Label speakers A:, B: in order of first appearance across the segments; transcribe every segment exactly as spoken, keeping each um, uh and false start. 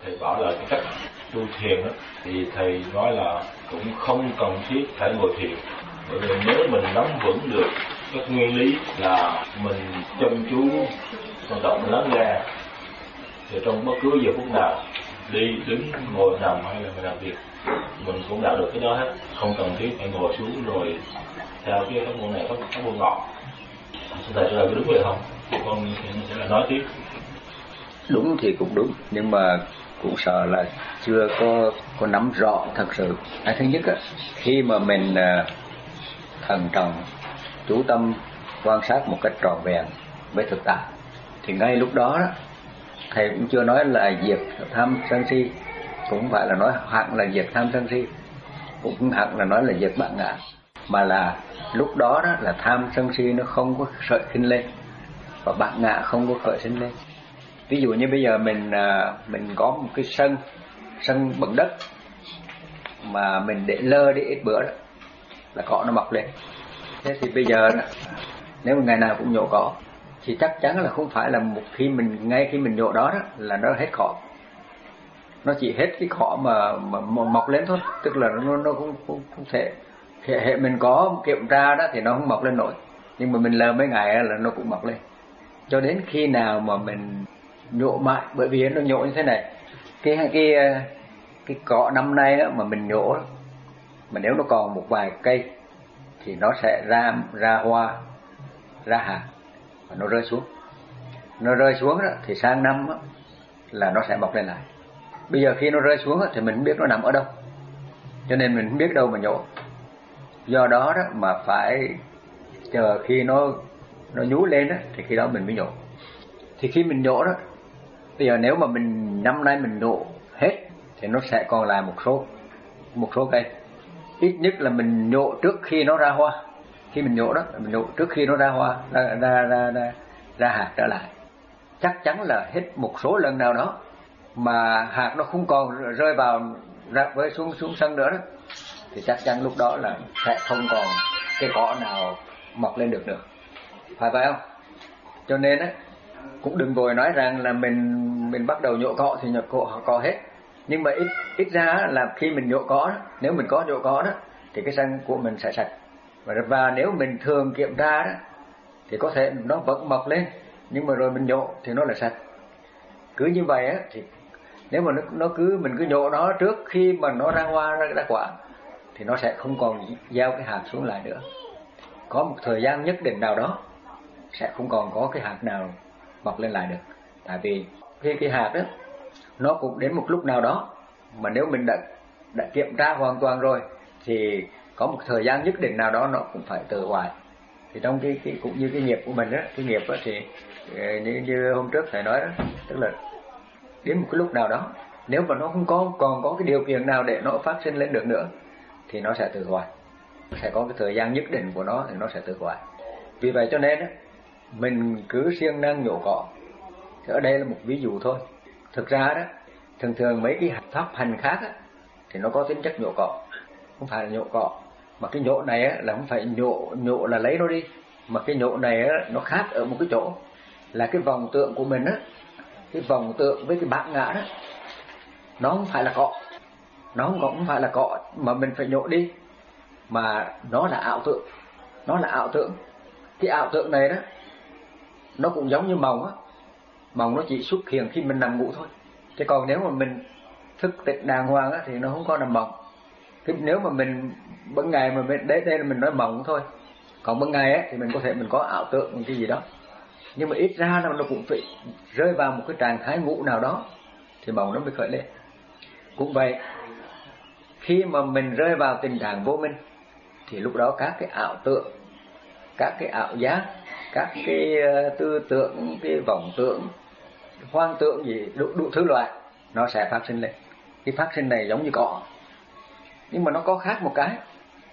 A: thầy bảo là cái cách tu thiền đó, thì thầy nói là cũng không cần thiết phải ngồi thiền, bởi vì nếu mình nắm vững được cái nguyên lý là mình chăm chú vận động lắng nghe, thì trong bất cứ giờ phút nào đi đứng ngồi nằm hay là mình làm việc mình cũng đạt được cái đó hết, không cần thiết phải ngồi xuống rồi theo cái pháp môn này pháp pháp môn nọ. Xin thầy cho là đúng vậy không? Con sẽ là nói tiếp.
B: Đúng thì cũng đúng, nhưng mà cũng sợ là chưa có có nắm rõ thật sự. Cái thứ nhất á, khi mà mình thận trọng chú tâm quan sát một cách trọn vẹn với thực tại, thì ngay lúc đó, đó thầy cũng chưa nói là diệt tham sân si, cũng phải là nói hẳn là diệt tham sân si, cũng hẳn là nói là diệt bản ngã, mà là lúc đó, đó là tham sân si nó không có sợi sinh lên và bản ngã không có khởi sinh lên. Ví dụ như bây giờ mình mình có một cái sân sân bằng đất mà mình để lơ đi ít bữa đó là cỏ nó mọc lên. Thế thì bây giờ đó, nếu mà ngày nào cũng nhổ cỏ thì chắc chắn là không phải là một khi mình ngay khi mình nhổ đó, đó là nó hết cỏ, nó chỉ hết cái cỏ mà, mà mọc lên thôi, tức là nó nó cũng không, không thể hệ mình có kiểm tra đó thì nó không mọc lên nổi, nhưng mà mình lơ mấy ngày là nó cũng mọc lên, cho đến khi nào mà mình nhổ mãi. Bởi vì nó nhổ như thế này, cái cái cái cỏ năm nay đó, mà mình nhổ đó, mà nếu nó còn một vài cây thì nó sẽ ra ra hoa, ra hạt và nó rơi xuống. Nó rơi xuống đó, thì sang năm đó, là nó sẽ mọc lên lại. Bây giờ khi nó rơi xuống đó, thì mình không biết nó nằm ở đâu, cho nên mình không biết đâu mà nhổ. Do đó đó mà phải chờ khi nó nó nhú lên đó, thì khi đó mình mới nhổ. Thì khi mình nhổ đó, bây giờ nếu mà mình năm nay mình nhổ hết thì nó sẽ còn lại một số một số cây. Ít nhất là mình nhổ trước khi nó ra hoa. Khi mình nhổ đó, mình nhổ trước khi nó ra hoa, ra ra ra ra, ra hạt trở lại. Chắc chắn là hết một số lần nào đó mà hạt nó không còn rơi vào ra với xuống xuống sân nữa đó, thì chắc chắn lúc đó là sẽ không còn cái cỏ nào mọc lên được nữa. Phải vậy không? Cho nên á, cũng đừng vội nói rằng là mình mình bắt đầu nhổ cỏ thì nhổ cỏ, cỏ hết. Nhưng mà ít ít ra là khi mình nhổ cỏ đó, nếu mình có nhổ cỏ đó thì cái sân của mình sẽ sạch. Và, và nếu mình thường kiểm tra đó thì có thể nó vẫn mọc lên, nhưng mà rồi mình nhổ thì nó là sạch. Cứ như vậy á, thì nếu mà nó, nó cứ mình cứ nhổ nó trước khi mà nó ra hoa ra, ra quả thì nó sẽ không còn gieo cái hạt xuống lại nữa. Có một thời gian nhất định nào đó sẽ không còn có cái hạt nào mọc lên lại được. Tại vì khi cái hạt đó nó cũng đến một lúc nào đó mà nếu mình đã đã kiểm tra hoàn toàn rồi thì có một thời gian nhất định nào đó nó cũng phải tự hoại. Thì trong cái, cái cũng như cái nghiệp của mình đó, cái nghiệp đó thì như, như hôm trước thầy nói đó, tức là đến một cái lúc nào đó nếu mà nó không có còn có cái điều kiện nào để nó phát sinh lên được nữa thì nó sẽ tự hoại, sẽ có cái thời gian nhất định của nó thì nó sẽ tự hoại. Vì vậy cho nên đó, mình cứ siêng năng nhổ cỏ. Thì ở đây là một ví dụ thôi. Thực ra đó, thường thường mấy cái pháp hành khác á, thì nó có tính chất nhổ cỏ, không phải là nhổ cỏ. Mà cái nhổ này á, là không phải nhổ nhổ là lấy nó đi, mà cái nhổ này á, nó khác ở một cái chỗ là cái vòng tượng của mình á, cái vòng tượng với cái bản ngã đó, nó không phải là cỏ, nó không, không phải là cỏ mà mình phải nhổ đi, mà nó là ảo tượng, nó là ảo tượng. Cái ảo tượng này đó, nó cũng giống như mộng á, mộng nó chỉ xuất hiện khi mình nằm ngủ thôi. Chứ còn nếu mà mình thức tỉnh đàng hoàng á, thì nó không có nằm mộng. Cái nếu mà mình ban ngày mà mình đấy đây là mình nói mộng thôi, còn ban ngày á thì mình có thể mình có ảo tượng một cái gì đó, nhưng mà ít ra nó cũng phải rơi vào một cái trạng thái ngủ nào đó thì mộng nó mới khởi lên. Cũng vậy, khi mà mình rơi vào tình trạng vô minh thì lúc đó các cái ảo tượng, các cái ảo giác, các cái tư tưởng, cái vọng tưởng, hoang tưởng gì đủ, đủ thứ loại nó sẽ phát sinh lên. Cái phát sinh này giống như cỏ, nhưng mà nó có khác một cái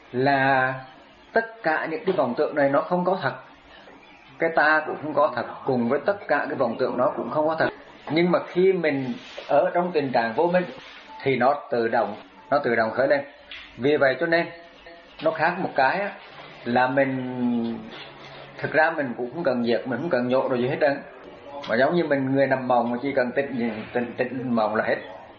B: là tất cả những cái vọng tưởng này nó không có thật, cái ta cũng không có thật, cùng với tất cả cái vọng tưởng nó cũng không có thật. Nhưng mà khi mình ở trong tình trạng vô minh thì nó tự động nó tự động khởi lên. Vì vậy cho nên nó khác một cái là mình thực ra mình cũng không cần diệt, mình không cần nhổ rồi gì hết trơn. Mà giống như mình người nằm mộng mà chỉ cần tỉnh tỉnh tỉnh mộng là hết.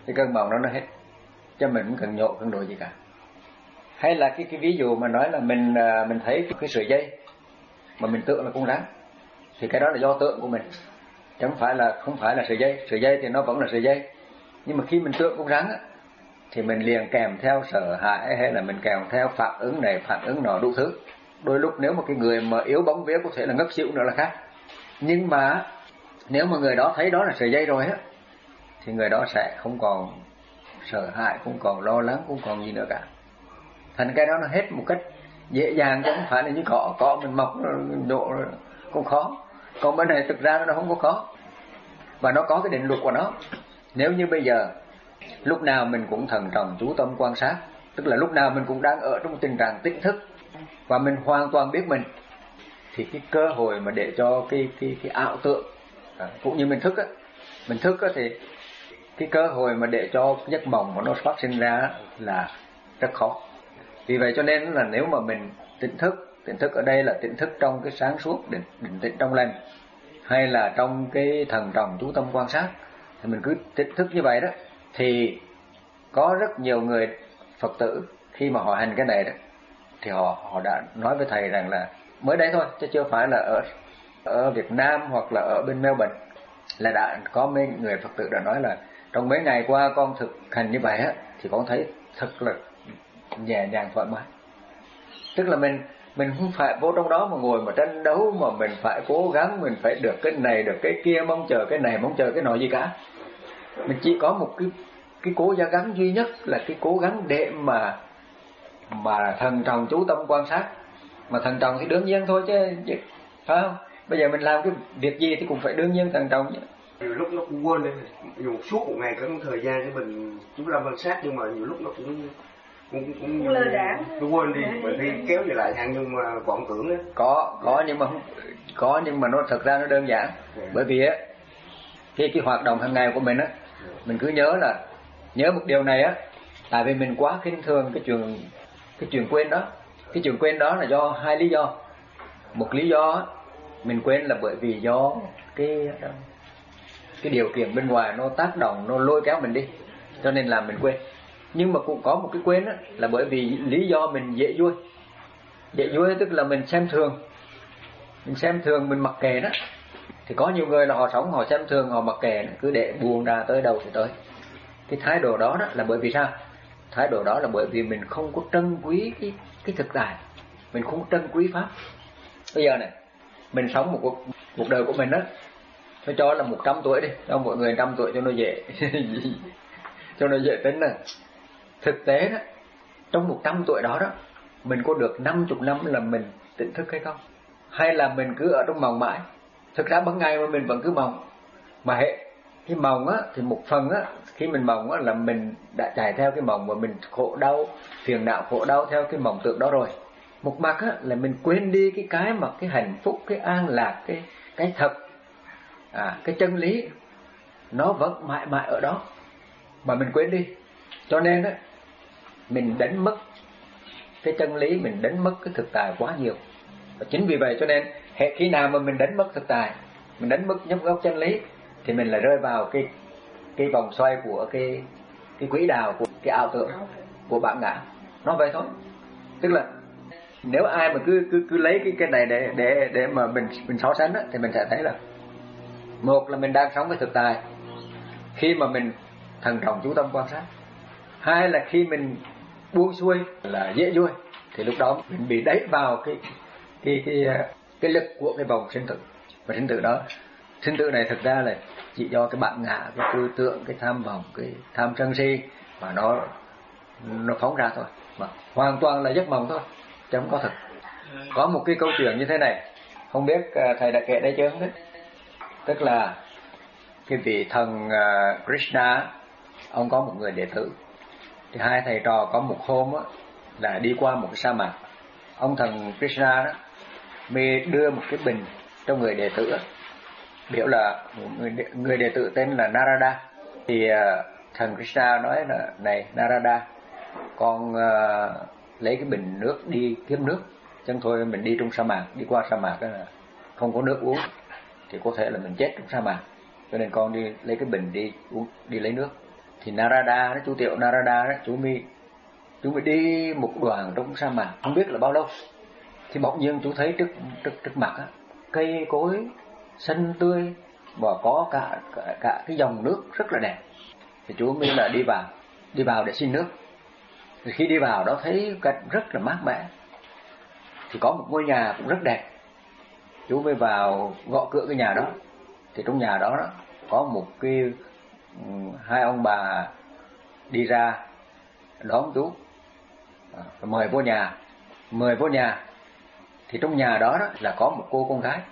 B: cái cơn mộng đó nó hết, cho mình không cần nhộ cần đổi gì cả. Hay là cái cái ví dụ mà nói là mình mình thấy cái, cái sợi dây mà mình tưởng là con rắn, thì cái đó là do tưởng của mình, chứ không phải là không phải là sợi dây. Sợi dây thì nó vẫn là sợi dây, nhưng mà khi mình tưởng con rắn á, thì mình liền kèm theo sợ hãi, hay là mình kèm theo phản ứng này phản ứng nọ đủ thứ. Đôi lúc nếu mà cái người mà yếu bóng vía có thể là ngất xỉu nữa là khác. Nhưng mà nếu mà người đó thấy đó là sợi dây rồi á, thì người đó sẽ không còn sợ hãi, không còn lo lắng, không còn gì nữa cả. Thành cái đó nó hết một cách dễ dàng, chứ không phải là như cỏ cỏ mình mọc độ cũng khó. Còn bên này thực ra nó không có khó, và nó có cái định luật của nó. Nếu như bây giờ lúc nào mình cũng thận trọng chú tâm quan sát, tức là lúc nào mình cũng đang ở trong tình trạng tỉnh thức và mình hoàn toàn biết mình, thì cái cơ hội mà để cho cái cái cái ảo tưởng à, cũng như mình thức á, mình thức á thì cái cơ hội mà để cho giấc mộng mà nó phát sinh ra là rất khó. Vì vậy cho nên là nếu mà mình tỉnh thức, tỉnh thức ở đây là tỉnh thức trong cái sáng suốt, định, định tĩnh trong lành, hay là trong cái thần trọng chú tâm quan sát, thì mình cứ tỉnh thức như vậy đó, thì có rất nhiều người Phật tử khi mà họ hành cái này đó, thì họ họ đã nói với thầy rằng là mới đấy thôi, chứ chưa phải là ở ở Việt Nam hoặc là ở bên Melbourne, là đã có mấy người Phật tử đã nói là trong mấy ngày qua con thực hành như vậy á, thì con thấy thật là nhẹ nhàng thoải mái. Tức là mình mình không phải vô trong đó mà ngồi mà tranh đấu, mà mình phải cố gắng, mình phải được cái này được cái kia, mong chờ cái này mong chờ cái nọ gì cả. Mình chỉ có một cái cái cố gắng duy nhất là cái cố gắng để mà mà thần trọng chú tâm quan sát. Mà thần trọng thì đương nhiên thôi chứ, chứ phải không? Bây giờ mình làm cái việc gì thì cũng phải đương nhiên thần trọng chứ.
C: Nhiều lúc nó cũng quên đi, dù suốt một ngày có thời gian để mình chú tâm quan sát, nhưng mà nhiều lúc nó cũng cũng cũng
D: lơ đãng,
C: nó quên đi, mình đi kéo về lại ăn nhưng mà vọng tưởng á.
B: Có có nhưng mà không có nhưng mà nó thật ra nó đơn giản. Yeah. Bởi vì á cái cái hoạt động hàng ngày của mình á, yeah. mình cứ nhớ là nhớ một điều này á, tại vì mình quá khinh thường cái chuyện cái chuyện quên đó. Cái chuyện quên đó là do hai lý do. Một lý do á, mình quên là bởi vì do cái cái điều kiện bên ngoài nó tác động, nó lôi kéo mình đi, cho nên làm mình quên. Nhưng mà cũng có một cái quên á, là bởi vì lý do mình dễ vui. Dễ vui tức là mình xem thường, mình xem thường, mình mặc kệ đó. Thì có nhiều người là họ sống, họ xem thường, họ mặc kệ, cứ để buông ra tới đâu thì tới. Cái thái độ đó, đó là bởi vì sao? Thái độ đó là bởi vì mình không có trân quý cái, cái thực tại, mình không trân quý pháp. Bây giờ này, mình sống một cuộc, cuộc đời của mình đó, tôi cho là một trăm tuổi đi, cho mọi người trăm tuổi cho nó dễ cho nó dễ tính này. Thực tế đó, trong một trăm tuổi đó đó, mình có được năm mươi năm là mình tỉnh thức hay không? Hay là mình cứ ở trong mộng mãi? Thực ra ban ngày mà mình vẫn cứ mộng. Mà hệ cái mộng á, thì một phần á, khi mình mộng á là mình đã chạy theo cái mộng và mình khổ đau, phiền não khổ đau theo cái mộng tưởng đó rồi. Một mặt á là mình quên đi cái cái mà cái hạnh phúc, cái an lạc, cái cái thật, à, cái chân lý nó vẫn mãi mãi ở đó mà mình quên đi. Cho nên á mình đánh mất cái chân lý, mình đánh mất cái thực tại quá nhiều. Và chính vì vậy cho nên hệ khi nào mà mình đánh mất thực tại, mình đánh mất nhâm gốc chân lý, thì mình lại rơi vào cái cái vòng xoay của cái cái quỹ đạo, của cái ảo tưởng, của bản ngã. Nó vậy thôi. Tức là nếu ai mà cứ cứ cứ lấy cái cái này để để để mà mình mình so sánh á, thì mình sẽ thấy là một là mình đang sống với thực tại khi mà mình thần trọng chú tâm quan sát. Hai là khi mình buông xuôi là dễ vui, thì lúc đó mình bị đẩy vào cái cái cái cái lực của cái vòng sinh tử. Và sinh tử đó, sinh tử này thực ra là chỉ do cái bản ngã, cái tư tưởng, cái tham vọng, cái tham sân si mà nó nó phóng ra thôi, mà hoàn toàn là giấc mộng thôi, chứ không có thật. Có một cái câu chuyện như thế này, không biết thầy đã kể đây chưa không biết. Tức là cái vị thần Krishna, ông có một người đệ tử. Thì hai thầy trò có một hôm á, là đi qua một cái sa mạc. Ông thần Krishna đó mới đưa một cái bình cho người đệ tử, biểu là người đệ, người đệ tử tên là Narada. Thì uh, thần Krishna nói là này Narada, con uh, lấy cái bình nước đi kiếm nước, chẳng thôi mình đi trong sa mạc, đi qua sa mạc đó là không có nước uống thì có thể là mình chết trong sa mạc, cho nên con đi lấy cái bình đi uống, đi lấy nước. Thì Narada đó, chú Tiểu Narada đó, chú mới chú mới đi một đoạn trong sa mạc không biết là bao lâu, thì bỗng nhiên chú thấy trước trước trước mặt á, cây cối xanh tươi và có cả, cả cả cái dòng nước rất là đẹp. Thì chú mới là đi vào đi vào để xin nước. Thì khi đi vào đó thấy cảnh rất là mát mẻ, thì có một ngôi nhà cũng rất đẹp. Chú mới vào gõ cửa cái nhà đó. Thì trong nhà đó, đó có một cái hai ông bà đi ra đón chú, à, mời vô nhà mời vô nhà. Thì trong nhà đó, đó là có một cô con gái,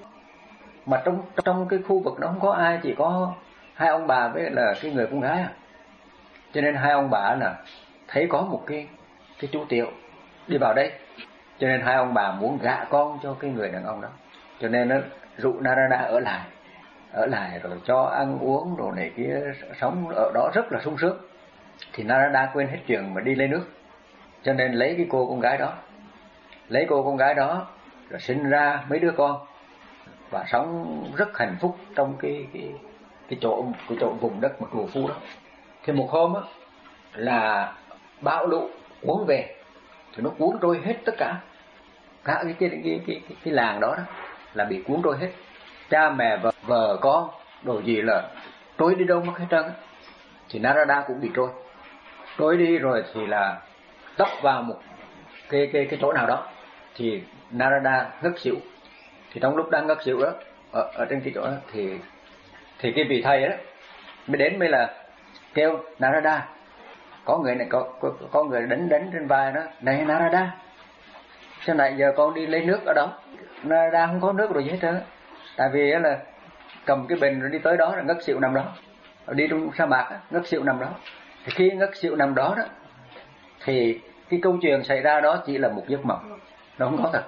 B: mà trong trong cái khu vực đó không có ai, chỉ có hai ông bà với là cái người con gái à. Cho nên hai ông bà là thấy có một cái cái chú Tiểu đi vào đây, cho nên hai ông bà muốn gả con cho cái người đàn ông đó. Cho nên nó dụ Narada ở lại ở lại rồi cho ăn uống đồ này kia, sống ở đó rất là sung sướng. Thì Narada quên hết chuyện mà đi lấy nước, cho nên lấy cái cô con gái đó lấy cô con gái đó rồi sinh ra mấy đứa con và sống rất hạnh phúc trong cái cái cái chỗ cái chỗ vùng đất mà cừu Phu đó. Thì một hôm á là bão lũ cuốn về, thì nó cuốn trôi hết tất cả cả cái cái cái cái, cái, cái làng đó, đó là bị cuốn trôi hết. Cha mẹ vợ, vợ con đồ gì là trôi đi đâu mất hết trơn. Thì Narada cũng bị trôi trôi đi rồi, thì là tấp vào một cái cái cái chỗ nào đó, thì Narada ngất xỉu. Thì trong lúc đang ngất xỉu đó, ở, ở trên cái chỗ đó, thì thì cái vị thầy đó mới đến, mới là kêu Narada. Có người này có có, có người đánh đánh trên vai đó: này Narada, sao nãy giờ con đi lấy nước ở đâu? Narada không có nước rồi gì hết trơn. Tại vì là cầm cái bình rồi đi tới đó là ngất xỉu nằm đó, rồi đi trong sa mạc đó, ngất xỉu nằm đó. Thì khi ngất xỉu nằm đó đó, thì cái câu chuyện xảy ra đó chỉ là một giấc mộng, nó không có thật.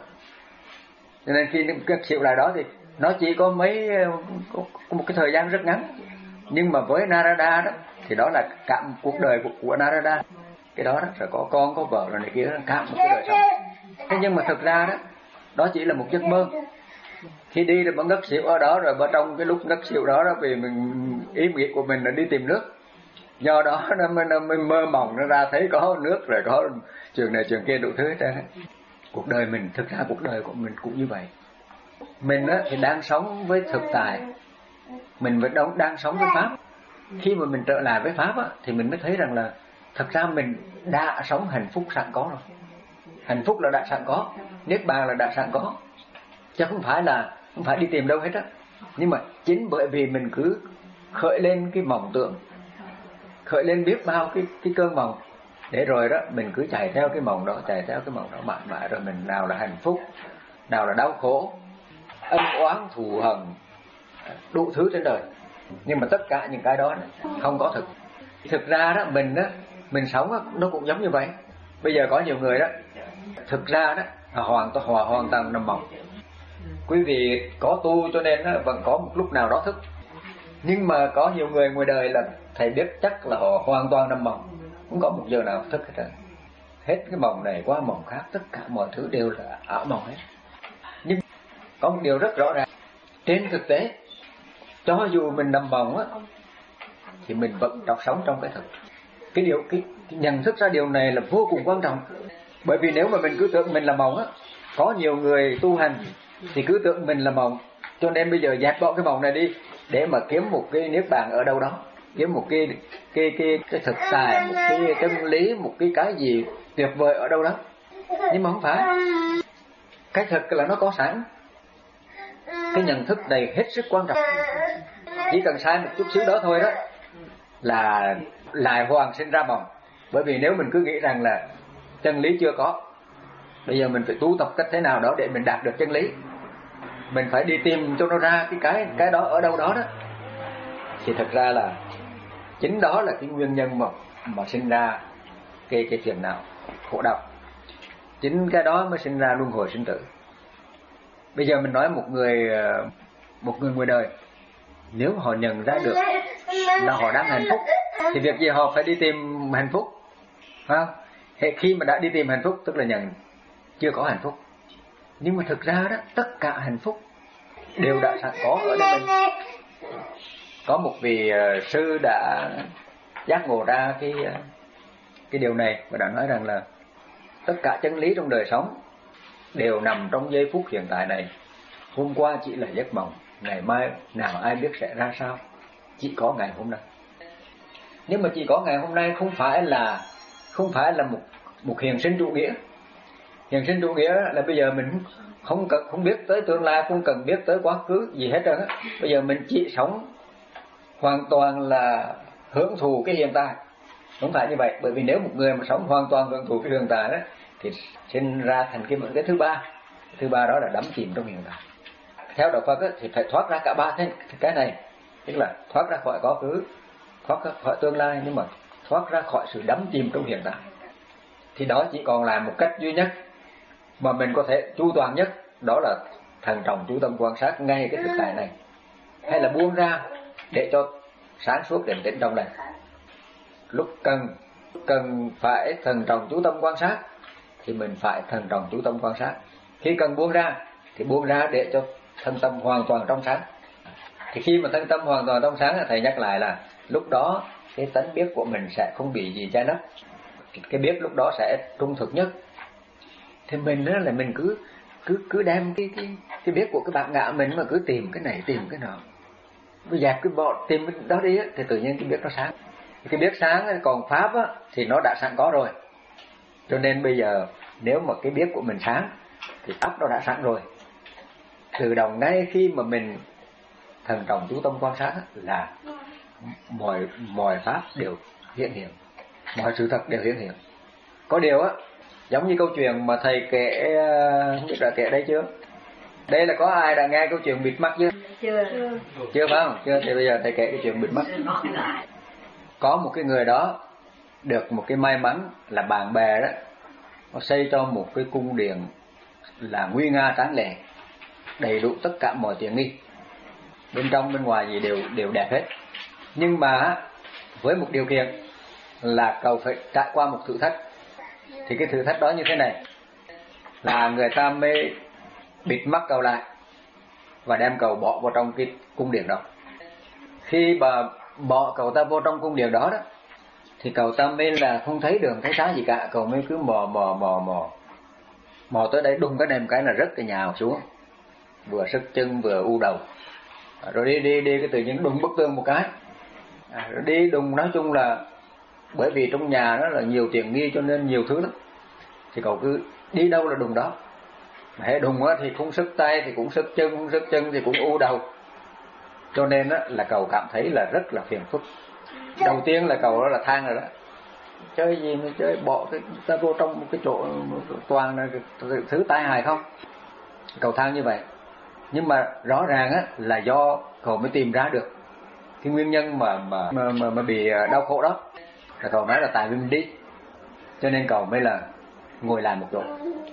B: Cho nên khi ngất xỉu lại đó thì nó chỉ có mấy có, có một cái thời gian rất ngắn. Nhưng mà với Narada đó thì đó là cả một cuộc đời của, của Narada. Cái đó, đó rồi có con có vợ rồi này kia, cả một cái đời sống. Thế nhưng mà thực ra đó đó chỉ là một giấc mơ. Khi đi rồi mà ngất xỉu ở đó, rồi ở trong cái lúc ngất xỉu đó đó, vì mình ý nghĩa của mình là đi tìm nước, do đó nó mới, nó mới mơ mộng nó ra thấy có nước, rồi có trường này trường kia đủ thứ hết trơn. Cuộc đời mình, thực ra cuộc đời của mình cũng như vậy. Mình á thì đang sống với thực tại, mình vẫn đang, đang sống với pháp. Khi mà mình trở lại với pháp á, thì mình mới thấy rằng là thật ra mình đã sống hạnh phúc sẵn có rồi. Hạnh phúc là đã sẵn có, niết bàn là đã sẵn có, chứ không phải là không phải đi tìm đâu hết á. Nhưng mà chính bởi vì mình cứ khởi lên cái mộng tưởng, khởi lên biết bao cái cái cơn mộng, để rồi đó mình cứ chạy theo cái mộng đó, chạy theo cái mộng đó mãi mãi, rồi mình nào là hạnh phúc, nào là đau khổ, ân oán thù hận, đủ thứ trên đời. Nhưng mà tất cả những cái đó không có thực. Thực ra đó mình đó, mình sống đó, nó cũng giống như vậy. Bây giờ có nhiều người đó, thực ra đó hoàn toàn hòa hoàn toàn nằm mộng. Quý vị có tu cho nên đó, vẫn có một lúc nào đó thức. Nhưng mà có nhiều người ngoài đời là thầy biết chắc là họ hoàn toàn nằm mộng, không có một giờ nào thức hết trơn. Hết cái mộng này qua mộng khác, tất cả mọi thứ đều là ảo mộng hết. Nhưng có một điều rất rõ ràng, trên thực tế cho dù mình nằm mộng á, thì mình vẫn đọc sống trong cái thực. Cái điều cái, cái nhận thức ra điều này là vô cùng quan trọng. Bởi vì nếu mà mình cứ tưởng mình là mộng á, có nhiều người tu hành thì cứ tưởng mình là mộng, cho nên bây giờ dẹp bỏ cái mộng này đi để mà kiếm một cái niết bàn ở đâu đó, kiếm một cái cái cái cái thực tại, một cái chân lý, một cái cái gì tuyệt vời ở đâu đó. Nhưng mà không phải. Cái thực là nó có sẵn. Cái nhận thức này hết sức quan trọng. Chỉ cần sai một chút xíu đó thôi đó là lại hoàn sinh ra mộng. Bởi vì nếu mình cứ nghĩ rằng là chân lý chưa có, bây giờ mình phải tu tập cách thế nào đó để mình đạt được chân lý, mình phải đi tìm cho nó ra cái cái cái đó ở đâu đó đó, thì thật ra là chính đó là cái nguyên nhân mà mà sinh ra cái cái phiền não khổ đau. Chính cái đó mới sinh ra luân hồi sinh tử. Bây giờ mình nói một người một người ngoài đời, nếu họ nhận ra được là họ đang hạnh phúc thì việc gì họ phải đi tìm hạnh phúc, phải không? Khi mà đã đi tìm hạnh phúc tức là nhận chưa có hạnh phúc. Nhưng mà thực ra đó, tất cả hạnh phúc đều đã sẵn có ở đây mình. Có một vị uh, sư đã giác ngộ ra cái cái điều này và đã nói rằng là tất cả chân lý trong đời sống đều nằm trong giây phút hiện tại này. Hôm qua chỉ là giấc mộng, ngày mai nào ai biết sẽ ra sao, chỉ có ngày hôm nay. Nếu mà chỉ có ngày hôm nay không phải là không phải là một một hiện sinh chủ nghĩa. Hiện sinh chủ nghĩa là bây giờ mình không cần không biết tới tương lai, không cần biết tới quá khứ gì hết trơn á. Bây giờ mình chỉ sống hoàn toàn là hưởng thụ cái hiện tại. Không phải như vậy, bởi vì nếu một người mà sống hoàn toàn hưởng thụ cái hiện tại đó thì sinh ra thành cái cái thứ ba. Thứ ba đó là đắm chìm trong hiện tại. Theo đạo Phật á, thì phải thoát ra cả ba thế cái này, tức là thoát ra khỏi quá khứ, thoát ra khỏi tương lai, nhưng mà thoát ra khỏi sự đắm chìm trong hiện tại. Thì đó chỉ còn là một cách duy nhất mà mình có thể chu toàn nhất, đó là thận trọng chú tâm quan sát ngay cái thực tại này, hay là buông ra để cho sáng suốt định tĩnh trong này. Lúc cần cần phải thận trọng chú tâm quan sát thì mình phải thận trọng chú tâm quan sát. Khi cần buông ra thì buông ra để cho thân tâm hoàn toàn trong sáng. Thì khi mà thân tâm hoàn toàn trong sáng, thầy nhắc lại là lúc đó cái tánh biết của mình sẽ không bị gì che lấp, cái biết lúc đó sẽ trung thực nhất. Thì mình đó là mình cứ cứ cứ đem cái cái cái biết của cái bản ngã mình mà cứ tìm cái này tìm cái nọ, bây giờ cứ bỏ tìm cái đó đi á, thì tự nhiên cái biết nó sáng. Cái biết sáng còn pháp á, thì nó đã sẵn có rồi. Cho nên bây giờ nếu mà cái biết của mình sáng thì pháp nó đã sẵn rồi. Từ đầu ngay khi mà mình thần trọng chú tâm quan sát là mọi mọi pháp đều hiện hiện, mọi sự thật đều hiện hiện. Có điều á, giống như câu chuyện mà thầy kể, không biết đã kể đây chưa? Đây là có ai đã nghe câu chuyện bịt mắt chưa?
D: Chưa.
B: Chưa phải không? Chưa. Thì bây giờ thầy kể cái chuyện bịt mắt. Có một cái người đó được một cái may mắn là bạn bè đó, nó xây cho một cái cung điện là nguy nga tráng lệ, đầy đủ tất cả mọi tiện nghi, bên trong bên ngoài gì đều đều đẹp hết. Nhưng mà với một điều kiện là cậu phải trải qua một thử thách. Thì cái thử thách đó như thế này, là người ta mới bịt mắt cậu lại và đem cậu bỏ vào trong cái cung điện đó. Khi mà bỏ cậu ta vô trong cung điện đó đó, thì cậu ta mới là không thấy đường thấy xá gì cả. Cậu mới cứ mò mò mò mò mò tới đây, đùng cái nệm cái là rất cái nhào xuống, vừa sức chân vừa u đầu. Rồi đi đi đi cái tự nhiên đùng bức tường một cái, à, rồi đi đùng. Nói chung là bởi vì trong nhà đó là nhiều tiện nghi cho nên nhiều thứ lắm, thì cậu cứ đi đâu là đùng đó. Mà hệ đùng á thì không sức tay thì cũng sức chân, không sức chân thì cũng u đầu. Cho nên á là cậu cảm thấy là rất là phiền phức. Đầu tiên là cậu đó là than rồi đó, chơi gì mà chơi, bỏ cái ta vô trong một cái chỗ toàn là thứ tai hại không. Cậu than như vậy. Nhưng mà rõ ràng á là do cậu mới tìm ra được cái nguyên nhân mà mà mà, mà, mà bị đau khổ đó. Là cậu nói là tại vì mình đi, cho nên cậu mới là ngồi lại một chỗ.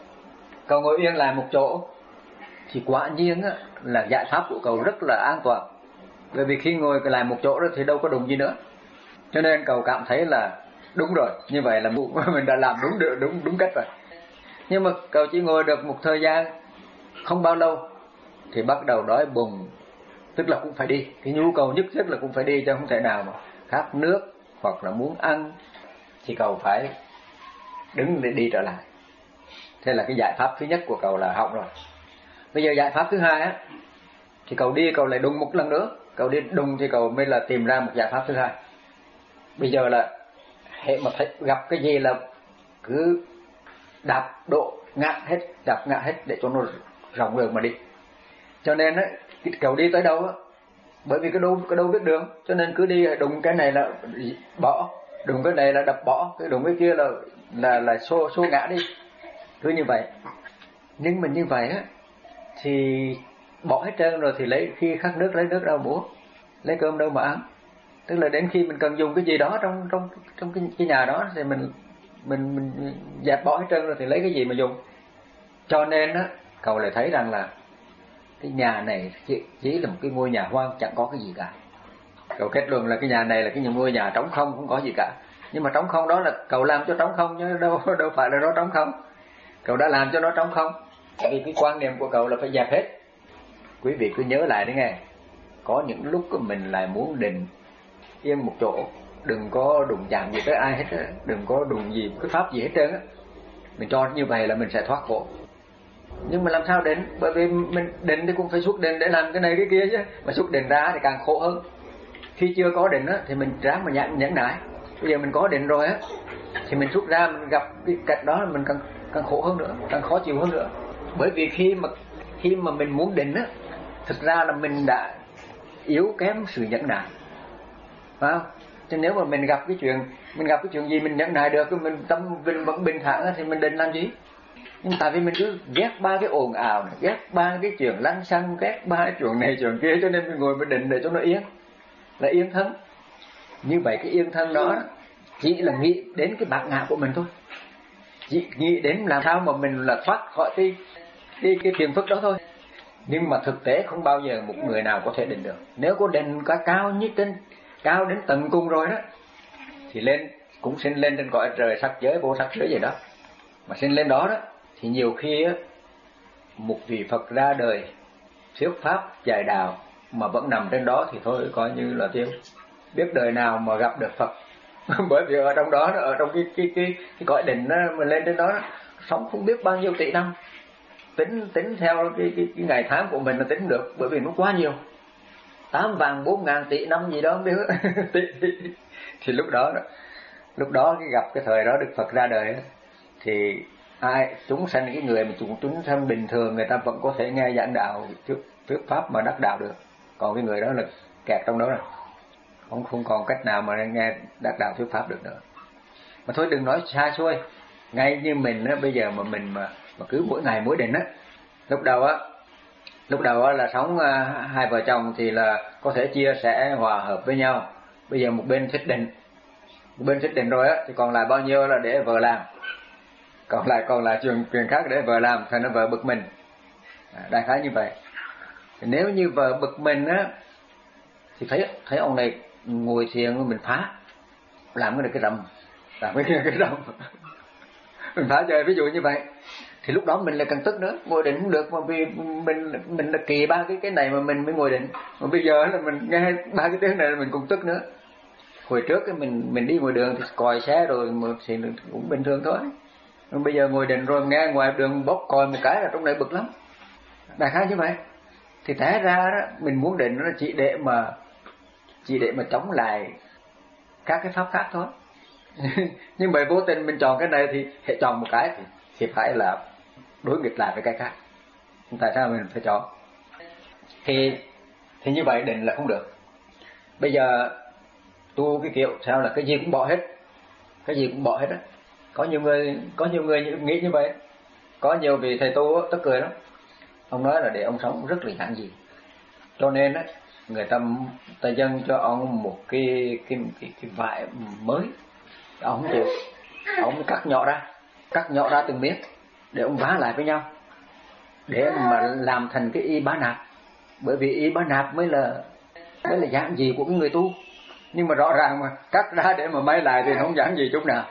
B: Cậu ngồi yên lại một chỗ thì quả nhiên á là giải pháp của cậu rất là an toàn. Bởi vì khi ngồi lại một chỗ đó thì đâu có đụng gì nữa. Cho nên cậu cảm thấy là đúng rồi, như vậy là mình đã làm đúng được, đúng đúng cách rồi. Nhưng mà cậu chỉ ngồi được một thời gian không bao lâu thì bắt đầu đói bụng, tức là cũng phải đi. Cái nhu cầu nhất thiết là cũng phải đi, chứ không thể nào mà khát nước hoặc là muốn ăn thì cậu phải đứng để đi trở lại. Thế là cái giải pháp thứ nhất của cậu là hỏng rồi. Bây giờ giải pháp thứ hai á, thì cậu đi cậu lại đùng một lần nữa. Cậu đi đùng thì cậu mới là tìm ra một giải pháp thứ hai. Bây giờ là hệ mà thấy, gặp cái gì là cứ đạp độ ngã hết, đạp ngã hết để cho nó rộng đường mà đi. Cho nên á, cậu đi tới đâu á, bởi vì cái đâu cái đâu biết đường, cho nên cứ đi đụng cái này là bỏ, đụng cái này là đập bỏ, cái đụng cái kia là là là xô xô ngã đi, cứ như vậy. Nhưng mà như vậy á thì bỏ hết trơn rồi thì lấy khi khát nước lấy nước đâu bố, lấy cơm đâu mà ăn. Tức là đến khi mình cần dùng cái gì đó trong trong trong cái, cái nhà đó thì mình mình mình dẹp bỏ hết trơn rồi thì lấy cái gì mà dùng. Cho nên á cậu lại thấy rằng là cái nhà này chỉ, chỉ là một cái ngôi nhà hoang, chẳng có cái gì cả. Cậu kết luận là cái nhà này là cái ngôi nhà trống không, không có gì cả. Nhưng mà trống không đó là cậu làm cho trống không, chứ đâu đâu phải là nó trống không. Cậu đã làm cho nó trống không. Vì cái quan niệm của cậu là phải dẹp hết. Quý vị cứ nhớ lại đấy nghe, có những lúc mình lại muốn định yên một chỗ, đừng có đụng chạm gì tới ai hết á, đừng có đụng gì cái pháp gì hết trơn á. Mình cho như vậy là mình sẽ thoát khổ. Nhưng mà làm sao định? Bởi vì mình định thì cũng phải xuất định để làm cái này cái kia chứ. Mà xuất định ra thì càng khổ hơn. Khi chưa có định á thì mình ráng mà nhẫn nhẫn nại. Bây giờ mình có định rồi á thì mình xuất ra mình gặp cái cảnh đó là mình càng càng khổ hơn nữa, càng khó chịu hơn nữa. Bởi vì khi mà khi mà mình muốn định á, thực ra là mình đã yếu kém sự nhẫn nại, phải không? Chứ nếu mà mình gặp cái chuyện mình gặp cái chuyện gì mình nhẫn nại được, mình tâm mình vẫn bình thản á, thì mình định làm gì? Nhưng tại vì mình cứ ghét ba cái ồn ào này, ghét ba cái chuyện lăng xăng, ghét ba cái chuyện này chuyện kia, cho nên mình ngồi mình định để cho nó yên, là yên thân. Như vậy cái yên thân đó chỉ là nghĩ đến cái bản ngã của mình thôi, chỉ nghĩ đến làm sao mà mình là thoát khỏi cái cái cái phiền phức đó thôi. Nhưng mà thực tế không bao giờ một người nào có thể định được. Nếu có định có cao như trên cao đến tận cùng rồi đó thì lên cũng sinh lên trên cõi trời sắc giới vô sắc giới gì đó. Mà sinh lên đó đó thì nhiều khi á, một vị Phật ra đời thuyết pháp dạy đạo mà vẫn nằm trên đó thì thôi coi như là tiêu, biết đời nào mà gặp được Phật. Bởi vì ở trong đó, ở trong cái cái cái cái cõi định đó, mà lên trên đó sống không biết bao nhiêu tỷ năm, tính tính theo cái, cái, cái ngày tháng của mình là tính được, bởi vì nó quá nhiều, tám vàng bốn ngàn tỷ năm gì đó không biết. Thì lúc đó, đó lúc đó cái gặp cái thời đó Đức Phật ra đời thì ai chúng sanh, cái người mà chúng chúng sanh bình thường người ta vẫn có thể nghe giảng đạo thuyết thuyết pháp mà đắc đạo được, còn cái người đó là kẹt trong đó rồi, không không còn cách nào mà nghe đắc đạo thuyết pháp được nữa. Mà thôi đừng nói xa xôi, ngay như mình á, bây giờ mà mình mà, mà cứ mỗi ngày mỗi định á, lúc đầu á lúc đầu á là sống uh, hai vợ chồng thì là có thể chia sẻ hòa hợp với nhau. Bây giờ một bên thích định, một bên thích định rồi á thì còn lại bao nhiêu là để vợ làm, còn lại còn lại chuyện chuyện khác để vợ làm, thành ra vợ bực mình. À, đại khái như vậy. Nếu như vợ bực mình á thì thấy thấy ông này ngồi thiền mình phá, làm cái này cái rầm, làm cái kia cái rầm, mình phá chơi ví dụ như vậy, thì lúc đó mình lại càng tức nữa, ngồi định không được mà vì mình mình là kỳ ba cái cái này mà mình mới ngồi định, mà bây giờ là mình nghe ba cái tiếng này là mình cũng tức nữa. Hồi trước cái mình mình đi ngoài đường thì còi xe rồi mà thì cũng bình thường thôi, nhưng bây giờ ngồi định rồi nghe ngoài đường bốc còi một cái là trong này bực lắm. Đại khái như vậy. Thì té ra đó mình muốn định nó chỉ để mà chỉ để mà chống lại các cái pháp khác thôi. Nhưng bởi vô tình mình chọn cái này thì hệ chọn một cái thì, thì phải là đối nghịch lại với cái khác. Tại sao mình phải chọn? Thì thì như vậy định là không được. Bây giờ tu cái kiểu sao là cái gì cũng bỏ hết, cái gì cũng bỏ hết á. Có nhiều người có nhiều người nghĩ như vậy. Có nhiều vị thầy tu tức cười lắm. Ông nói là để ông sống rất là giản dị, cho nên á người ta ta dâng cho ông một cái cái cái, cái vải mới, ông không chịu, ông cắt nhỏ ra, cắt nhỏ ra từng miếng để ông vá lại với nhau để mà làm thành cái y bá nạp. Bởi vì y bá nạp mới là mới là giản dị của cái người tu. Nhưng mà rõ ràng mà cắt ra để mà may lại thì không giản dị chút nào.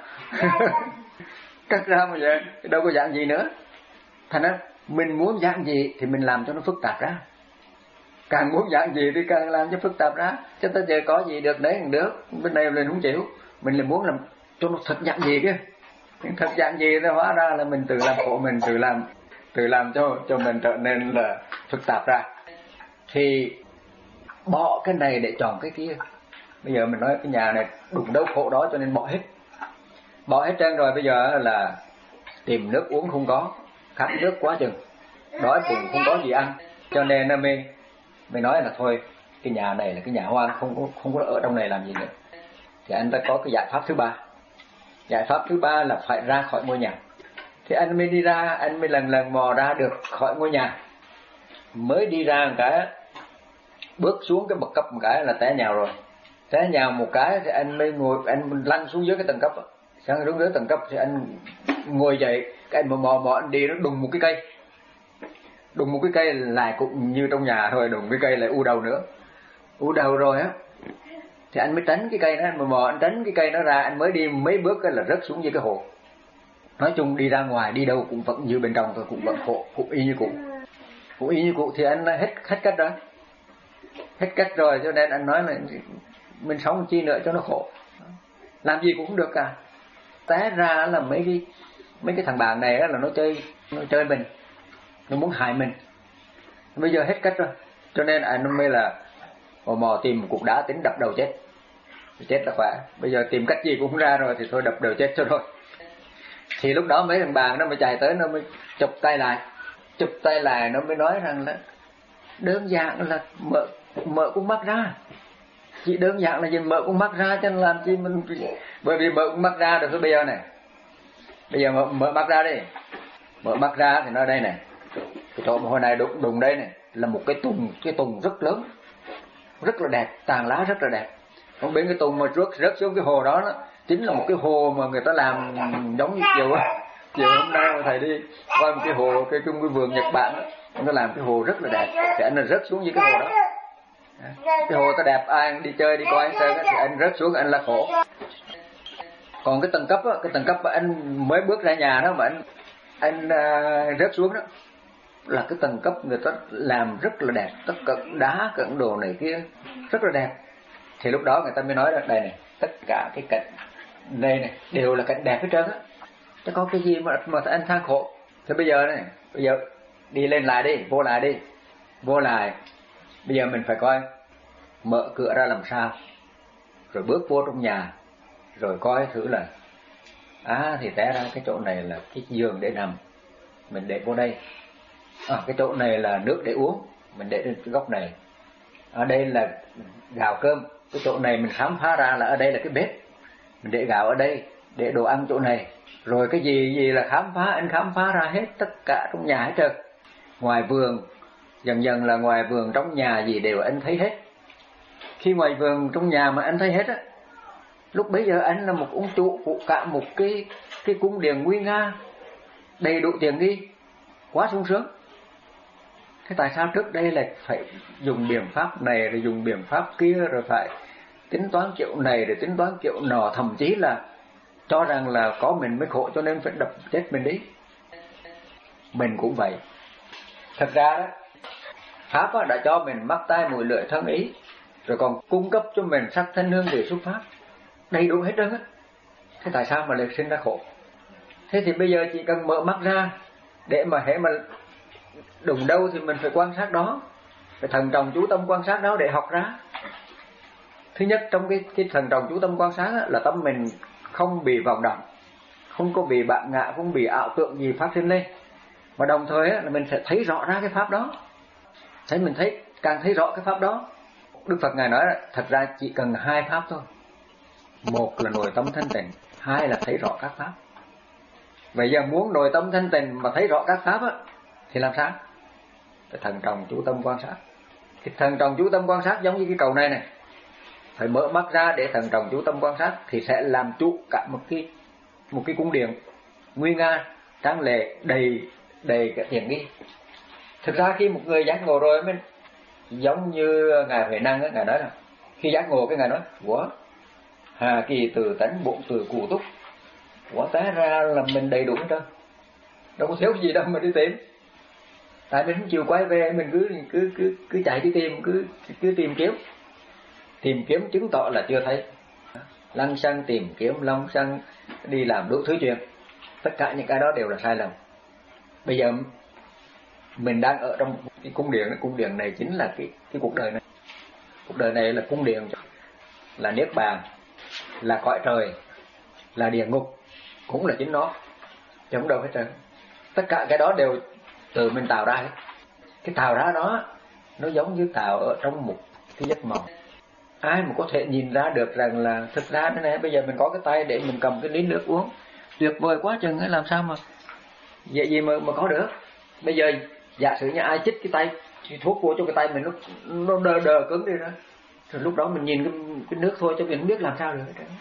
B: Cắt ra mà vậy đâu có giản dị nữa. Thành ra mình muốn giản dị thì mình làm cho nó phức tạp ra, càng muốn giản dị thì càng làm cho phức tạp ra. Chứ ta giờ có gì được đấy được, bên này mình không chịu, mình là muốn làm cho nó thật giản dị kia. Thật giản dị thì hóa ra là mình tự làm khổ mình, tự làm tự làm cho cho mình trở nên là phức tạp ra. Thì bỏ cái này để chọn cái kia. Bây giờ mình nói cái nhà này đụng đâu khổ đó cho nên bỏ hết, bỏ hết trơn rồi. Bây giờ là tìm nước uống không có, khát nước quá chừng, đói bụng không có gì ăn, cho nên là mình mình nói là thôi cái nhà này là cái nhà hoang, không có không có ở trong này làm gì nữa. Thì anh ta có cái giải pháp thứ ba. Giải pháp thứ ba là phải ra khỏi ngôi nhà. Thì anh mới đi ra, anh mới lần lần mò ra được khỏi ngôi nhà. Mới đi ra một cái, bước xuống cái bậc cấp một cái là té nhào rồi. Té nhào một cái thì anh mới ngồi, anh lăn xuống dưới cái tầng cấp. Sang xuống dưới tầng cấp thì anh ngồi dậy, cái anh mò mò mò anh đi, nó đùng một cái cây. Đùng một cái cây lại cũng như trong nhà thôi, đùng cái cây lại u đầu nữa. U đầu rồi á thì anh mới tránh cái cây đó, anh mò mò anh tránh cái cây nó ra, anh mới đi mấy bước cái là rớt xuống dưới cái hồ. Nói chung đi ra ngoài đi đâu cũng vẫn như bên trong thôi, cũng vẫn khổ, cũng y như cũ, cũng y như cũ. Thì anh hết hết cách rồi, hết cách rồi, cho nên anh nói là mình sống chi nữa cho nó khổ. làm gì cũng không được cả. Té ra là mấy cái mấy cái thằng bạn này là nó chơi nó chơi mình, nó muốn hại mình. Bây giờ hết cách rồi, cho nên anh mới là mò mò tìm một cục đá tính đập đầu chết, chết là khỏe. Bây giờ tìm cách gì cũng không ra rồi thì thôi đập đầu chết cho rồi. Thì lúc đó mấy thằng bạn nó mới chạy tới, nó mới chụp tay lại, chụp tay lại nó mới nói rằng là đơn giản là mở mở con mắt ra, chỉ đơn giản là gì mở con mắt ra cho nên làm chi mình, bởi vì mở con mắt ra được. Cái bây giờ này, bây giờ mở, mở mắt ra đi, mở mắt ra thì nó đây này, cái chỗ mà hồi này đụng đụng đây này là một cái tùng, cái tùng rất lớn, rất là đẹp, tàn lá rất là đẹp. Không biết cái tùng mà rớt rớt xuống cái hồ đó, đó chính là một cái hồ mà người ta làm giống như kiểu chiều hôm nay mà thầy đi coi một cái hồ, cái trong cái vườn Nhật Bản đó, nó làm cái hồ rất là đẹp, thì anh là rớt xuống dưới cái hồ đó. Cái hồ ta đẹp, ai đi chơi đi coi anh sơn thì anh rớt xuống anh là khổ. Còn cái tầng cấp á, cái tầng cấp mà anh mới bước ra nhà đó mà anh anh uh, rớt xuống đó là cái tầng cấp người ta làm rất là đẹp, tất cả đá cận đồ này kia rất là đẹp. Thì lúc đó người ta mới nói là đây này, tất cả cái cảnh đây này đều là cảnh đẹp hết trơn á, chứ có cái gì mà mà anh than khổ. Thì bây giờ này, bây giờ đi lên lại đi, vô lại đi, vô lại. Bây giờ mình phải coi mở cửa ra làm sao, rồi bước vô trong nhà, rồi coi thử là à thì té ra cái chỗ này là cái giường để nằm, mình để vô đây. À, cái chỗ này là nước để uống, mình để trên cái góc này. Ở đây là gạo cơm, cái chỗ này mình khám phá ra là ở đây là cái bếp, mình để gạo ở đây, để đồ ăn chỗ này. Rồi cái gì gì là khám phá, anh khám phá ra hết, tất cả trong nhà hết trơn. Ngoài vườn, dần dần là ngoài vườn trong nhà gì đều anh thấy hết. Khi ngoài vườn trong nhà mà anh thấy hết á, lúc bấy giờ anh là một ông chủ của cả một cái cái cung điện nguy nga, đầy đủ tiện nghi, quá sung sướng. Thế tại sao trước đây là phải dùng biện pháp này rồi dùng biện pháp kia, rồi phải tính toán kiểu này rồi tính toán kiểu nọ, thậm chí là cho rằng là có mình mới khổ cho nên phải đập chết mình đi. Mình cũng vậy. Thật ra đó, Pháp đã cho mình mắt tai mũi lưỡi thân ý, rồi còn cung cấp cho mình sắc thanh hương vị xuất pháp, đầy đủ hết trơn á. Thế tại sao mà lại sinh ra khổ? Thế thì bây giờ chỉ cần mở mắt ra, để mà hễ mà đụng đâu thì mình phải quan sát đó, phải thần trọng chú tâm quan sát đó để học ra. Thứ nhất trong cái, cái thần trọng chú tâm quan sát á, là tâm mình không bị vọng động, không có bị bạn ngạ, không bị ảo tượng gì phát sinh lên. Mà đồng thời á, là mình sẽ thấy rõ ra cái pháp đó. Thấy mình thấy càng thấy rõ cái pháp đó. Đức Phật Ngài nói là thật ra chỉ cần hai pháp thôi. Một là nội tâm thanh tịnh, hai là thấy rõ các pháp. Vậy giờ muốn nội tâm thanh tịnh mà thấy rõ các pháp á, thì làm sao? Phải thần trọng chú tâm quan sát. Cái thần trọng chú tâm quan sát giống như cái cầu này này, phải mở mắt ra để thần trọng chú tâm quan sát, thì sẽ làm chủ cả một cái một cái cung điện nguy nga, tráng lệ, đầy đầy cái tiện nghi. Thực ra khi một người giác ngộ rồi, mình giống như ngài Huệ Năng á, ngài nói là khi giác ngộ cái ngài nói của hà kỳ từ tánh bụng từ cụ túc, của té ra là mình đầy đủ hết trơn, đâu có thiếu gì đâu mà đi tìm. Tại mình không chịu quay về, mình cứ cứ cứ cứ chạy đi tìm, cứ cứ tìm kiếm, tìm kiếm chứng tỏ là chưa thấy, lăng xăng tìm kiếm, lăng xăng đi làm đủ thứ chuyện. Tất cả những cái đó đều là sai lầm. Bây giờ mình đang ở trong cái cung điện, cái cung điện này chính là cái cái cuộc đời này. Cuộc đời này là cung điện, là niết bàn, là cõi trời, là địa ngục, cũng là chính nó, chứ không đâu hết trơn. Tất cả cái đó đều từ mình tạo ra hết. Cái tạo ra đó nó giống như tạo ở trong một cái giấc mộng. Ai mà có thể nhìn ra được rằng là thực ra thế này, bây giờ mình có cái tay để mình cầm cái ly nước uống, tuyệt vời quá chừng ấy, làm sao mà dễ gì mà mà có được. Bây giờ giả sử như ai chích cái tay thì thuốc vô cho cái tay mình, nó nó đờ đờ cứng đi đó, rồi lúc đó mình nhìn cái, cái nước thôi cho mình không biết làm sao được.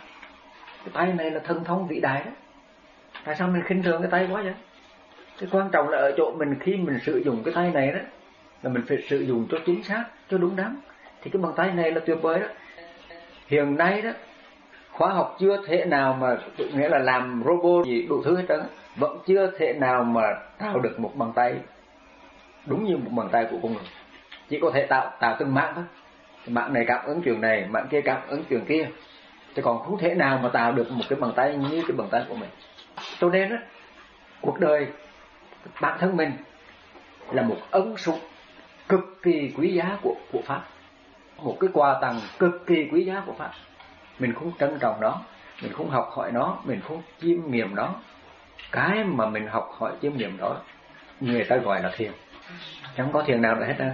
B: Cái tay này là thần thông vĩ đại đó, tại sao mình khinh thường cái tay quá vậy? Cái quan trọng là ở chỗ mình khi mình sử dụng cái tay này đó, là mình phải sử dụng cho chính xác, cho đúng đắn. Thì cái bàn tay này là tuyệt vời đó. Hiện nay đó, khoa học chưa thể nào mà nghĩa là làm robot gì đủ thứ hết trơn, vẫn chưa thể nào mà tạo được một bàn tay đúng như một bàn tay của con người. Chỉ có thể tạo tạo từng mạng thôi. Mạng này cảm ứng chuyện này, mạng kia cảm ứng chuyện kia. chứ còn không thể nào mà tạo được một cái bàn tay như cái bàn tay của mình. Cho nên á, cuộc đời bản thân mình là một ân sủng cực kỳ quý giá của của Pháp, một cái quà tặng cực kỳ quý giá của Pháp. Mình không trân trọng nó, mình không học hỏi nó, mình không chiêm nghiệm nó. Cái mà mình học hỏi chiêm nghiệm đó người ta gọi là thiền, chẳng có thiền nào nữa hết á.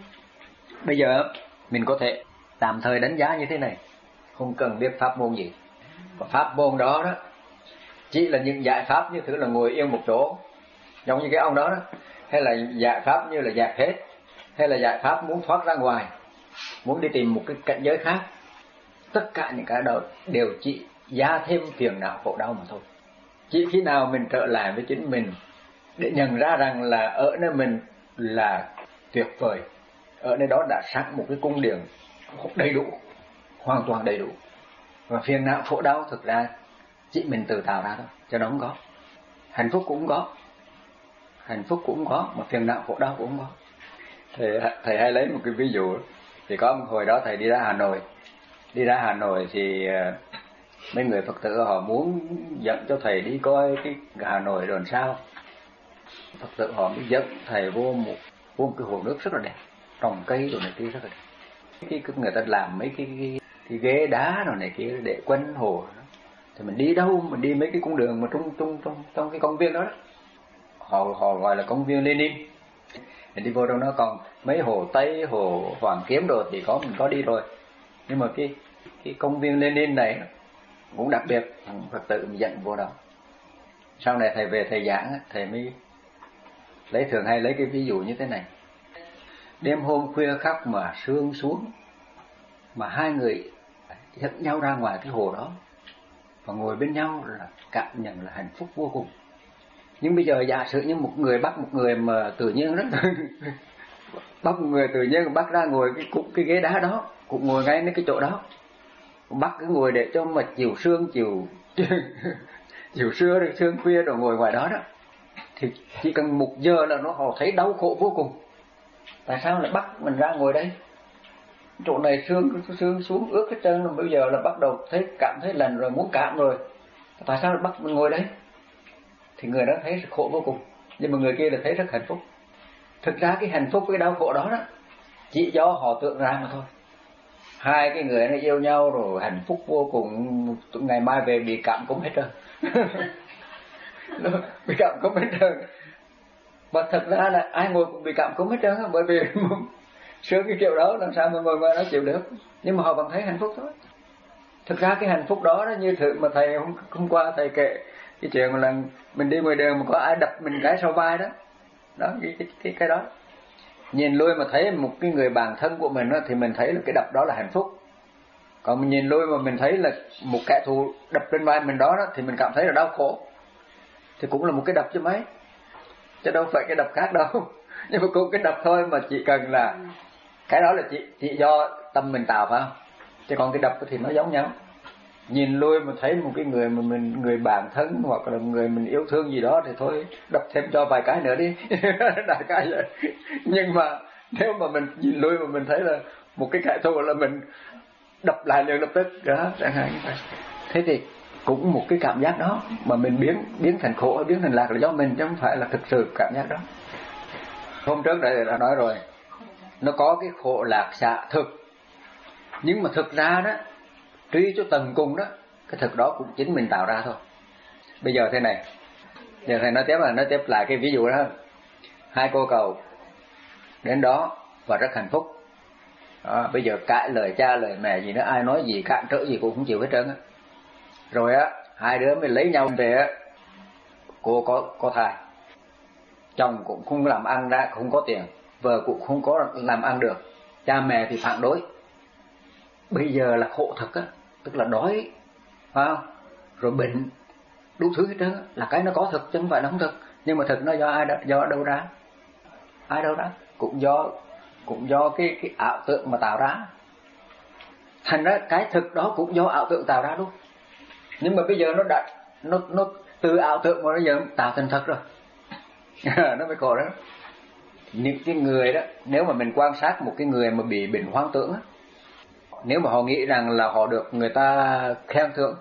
B: Bây giờ mình có thể tạm thời đánh giá như thế này, không cần biết pháp môn gì. Và pháp môn đó đó chỉ là những giải pháp như thứ là ngồi yên một chỗ, giống như cái ông đó đó, hay là giải pháp như là dẹp hết, hay là giải pháp muốn thoát ra ngoài, muốn đi tìm một cái cảnh giới khác. Tất cả những cái đó đều chỉ gia thêm phiền não khổ đau mà thôi. Chỉ khi nào mình trở lại với chính mình để nhận ra rằng là ở nơi mình là tuyệt vời, ở nơi đó đã sẵn một cái cung điện đầy đủ, hoàn toàn đầy đủ, và phiền não khổ đau thực ra chỉ mình tự tạo ra thôi, cho nó không có. Hạnh phúc cũng có, hạnh phúc cũng có, mà phiền não khổ đau cũng không có. Thầy, thầy hay lấy một cái ví dụ. Thì có một hồi đó thầy đi ra Hà Nội, đi ra Hà Nội thì mấy người Phật tử họ muốn dẫn cho thầy đi coi cái Hà Nội rồi sao. Phật tử họ mới dẫn thầy vô một, vô một cái hồ nước rất là đẹp, trồng cây rồi này kia rất là đẹp. Cái, cái người ta làm mấy cái, cái, cái ghế đá rồi này kia để quanh hồ. Thì mình đi đâu, mình đi mấy cái cung đường mà trong trong trong trong cái công viên đó, đó. Họ họ gọi là công viên Lenin. Mình đi vô trong đó, còn mấy hồ Tây, hồ Hoàng Kiếm rồi thì có mình có đi rồi. Nhưng mà cái cái công viên Lenin này cũng đặc biệt, Phật tử mình dẫn vô đó. Sau này thầy về thầy giảng, thầy mới lấy thường hay lấy cái ví dụ như thế này. Đêm hôm khuya khắc mà sương xuống, mà hai người dẫn nhau ra ngoài cái hồ đó và ngồi bên nhau là cảm nhận là hạnh phúc vô cùng. Nhưng bây giờ giả sử như một người bắt một người mà tự nhiên đó bắt một người tự nhiên bắt ra ngồi cái cục cái ghế đá đó, cũng ngồi ngay đến cái chỗ đó, bắt cái ngồi để cho mà chiều sương chiều chiều trưa rồi sương khuya rồi ngồi ngoài đó đó, thì chỉ cần một giờ là nó họ thấy đau khổ vô cùng. Tại sao lại bắt mình ra ngồi đây? Chỗ này sương sương xuống ướt hết trơn rồi, bây giờ là bắt đầu thấy cảm thấy lạnh rồi, muốn cảm rồi. Tại sao lại bắt mình ngồi đây? Thì người đó thấy khổ vô cùng, nhưng mà người kia là thấy rất hạnh phúc. Thực ra cái hạnh phúc, cái đau khổ đó đó chỉ do họ tưởng ra mà thôi. Hai cái người nó yêu nhau rồi hạnh phúc vô cùng, ngày mai về bị cảm cúm hết trơn bị cảm cúm hết trơn. Và thật ra là ai ngồi cũng bị cảm cúm hết trơn, bởi vì sướng cái kiểu đó làm sao mà ngồi ngoài nó chịu được. Nhưng mà họ vẫn thấy hạnh phúc thôi. Thực ra cái hạnh phúc đó, đó như thử mà thầy hôm, hôm qua thầy kể cái chuyện mà là mình đi ngoài đường mà có ai đập mình cái sau vai đó, đó cái cái cái, cái đó. Nhìn lui mà thấy một cái người bạn thân của mình đó, thì mình thấy là cái đập đó là hạnh phúc. Còn mình nhìn lui mà mình thấy là một kẻ thù đập lên vai mình đó, đó thì mình cảm thấy là đau khổ. Thì cũng là một cái đập chứ mấy, chứ đâu phải cái đập khác đâu. Nhưng mà cũng cái đập thôi, mà chỉ cần là cái đó là chỉ, chỉ do tâm mình tạo phải không? Chứ còn cái đập thì nó giống nhau. Nhìn lui mà thấy một cái người mà mình người bạn thân hoặc là người mình yêu thương gì đó thì thôi đập thêm cho vài cái nữa đi đại cái vậy. Nhưng mà nếu mà mình nhìn lui mà mình thấy là một cái kẻ thù là mình đập lại liền lập tức đó chẳng hạn. Thế thì cũng một cái cảm giác đó mà mình biến biến thành khổ hay biến thành lạc là do mình, chứ không phải là thực sự cảm giác đó. Hôm trước đây đã nói rồi, nó có cái khổ lạc xạ thực, nhưng mà thực ra đó truy cho tầng cùng đó, cái thực đó cũng chính mình tạo ra thôi. Bây giờ thế này, giờ thầy nói tiếp là nói tiếp lại cái ví dụ đó. Hai cô cậu đến đó và rất hạnh phúc. Đó, bây giờ cãi lời cha lời mẹ gì nữa, ai nói gì cản trở gì cũng không chịu hết trơn á. Rồi á, hai đứa mới lấy nhau về á, cô có có thai, chồng cũng không làm ăn ra, không có tiền, vợ cũng không có làm ăn được, cha mẹ thì phản đối. Bây giờ là khổ thật á, tức là đói, phải không? Rồi bệnh, đủ thứ hết trơn, là cái nó có thật chứ không phải nó không thật. Nhưng mà thật nó do ai đó, do đâu ra? Ai đâu ra? Cũng do cũng do cái cái ảo tưởng mà tạo ra. Thành ra cái thực đó cũng do ảo tưởng tạo ra luôn. Nhưng mà bây giờ nó đã nó nó từ ảo tưởng mà nó giờ tạo thành thật rồi. Nó mới khổ đó. Những cái người đó, nếu mà mình quan sát một cái người mà bị bệnh hoang tưởng á, nếu mà họ nghĩ rằng là họ được người ta khen thưởng,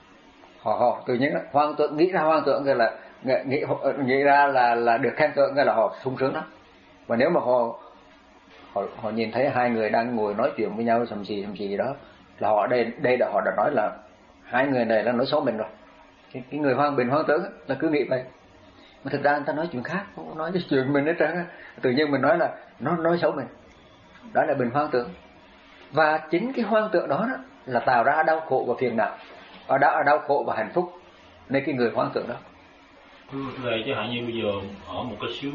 B: họ họ tự nhiên hoang tưởng, nghĩ ra hoang tưởng cái là nghĩ nghĩ ra là là được khen thưởng cái là họ sung sướng lắm. Và nếu mà họ họ họ nhìn thấy hai người đang ngồi nói chuyện với nhau sầm xì sầm xì gì đó, là họ đây đây là họ đã nói là hai người này là nói xấu mình rồi. Cái, cái người hoang bình hoang tưởng là cứ nghĩ vậy, mà thực ra người ta nói chuyện khác, không nói cái chuyện mình hết trơn. Tự nhiên mình nói là nó nói xấu mình, đó là bình hoang tưởng. Và chính cái hoang tưởng đó, đó là tạo ra đau khổ và phiền não, ở đau, đau khổ và hạnh phúc nên cái người hoang tưởng đó.
A: Thưa thầy, chứ hạn như bây giờ ở một cái xứ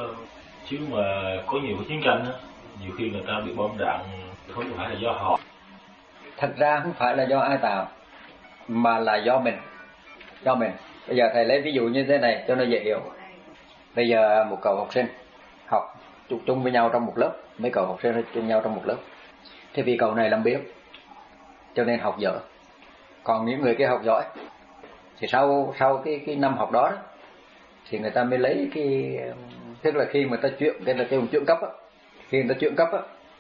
A: xứ mà có nhiều cái chiến tranh á, nhiều khi người ta bị bom đạn không phải là do họ.
B: Thật ra không phải là do ai tạo, mà là do mình, do mình. Bây giờ thầy lấy ví dụ như thế này cho nó dễ hiểu. Bây giờ một cậu học sinh học chung chung với nhau trong một lớp, mấy cậu học sinh chung nhau trong một lớp. Thì vì cậu này làm biếng cho nên học dở, còn những người kia học giỏi. Thì sau sau cái cái năm học đó, đó thì người ta mới lấy cái, tức là khi mà ta chuyển cái là cái chuyển cấp á, khi người ta chuyển cấp á,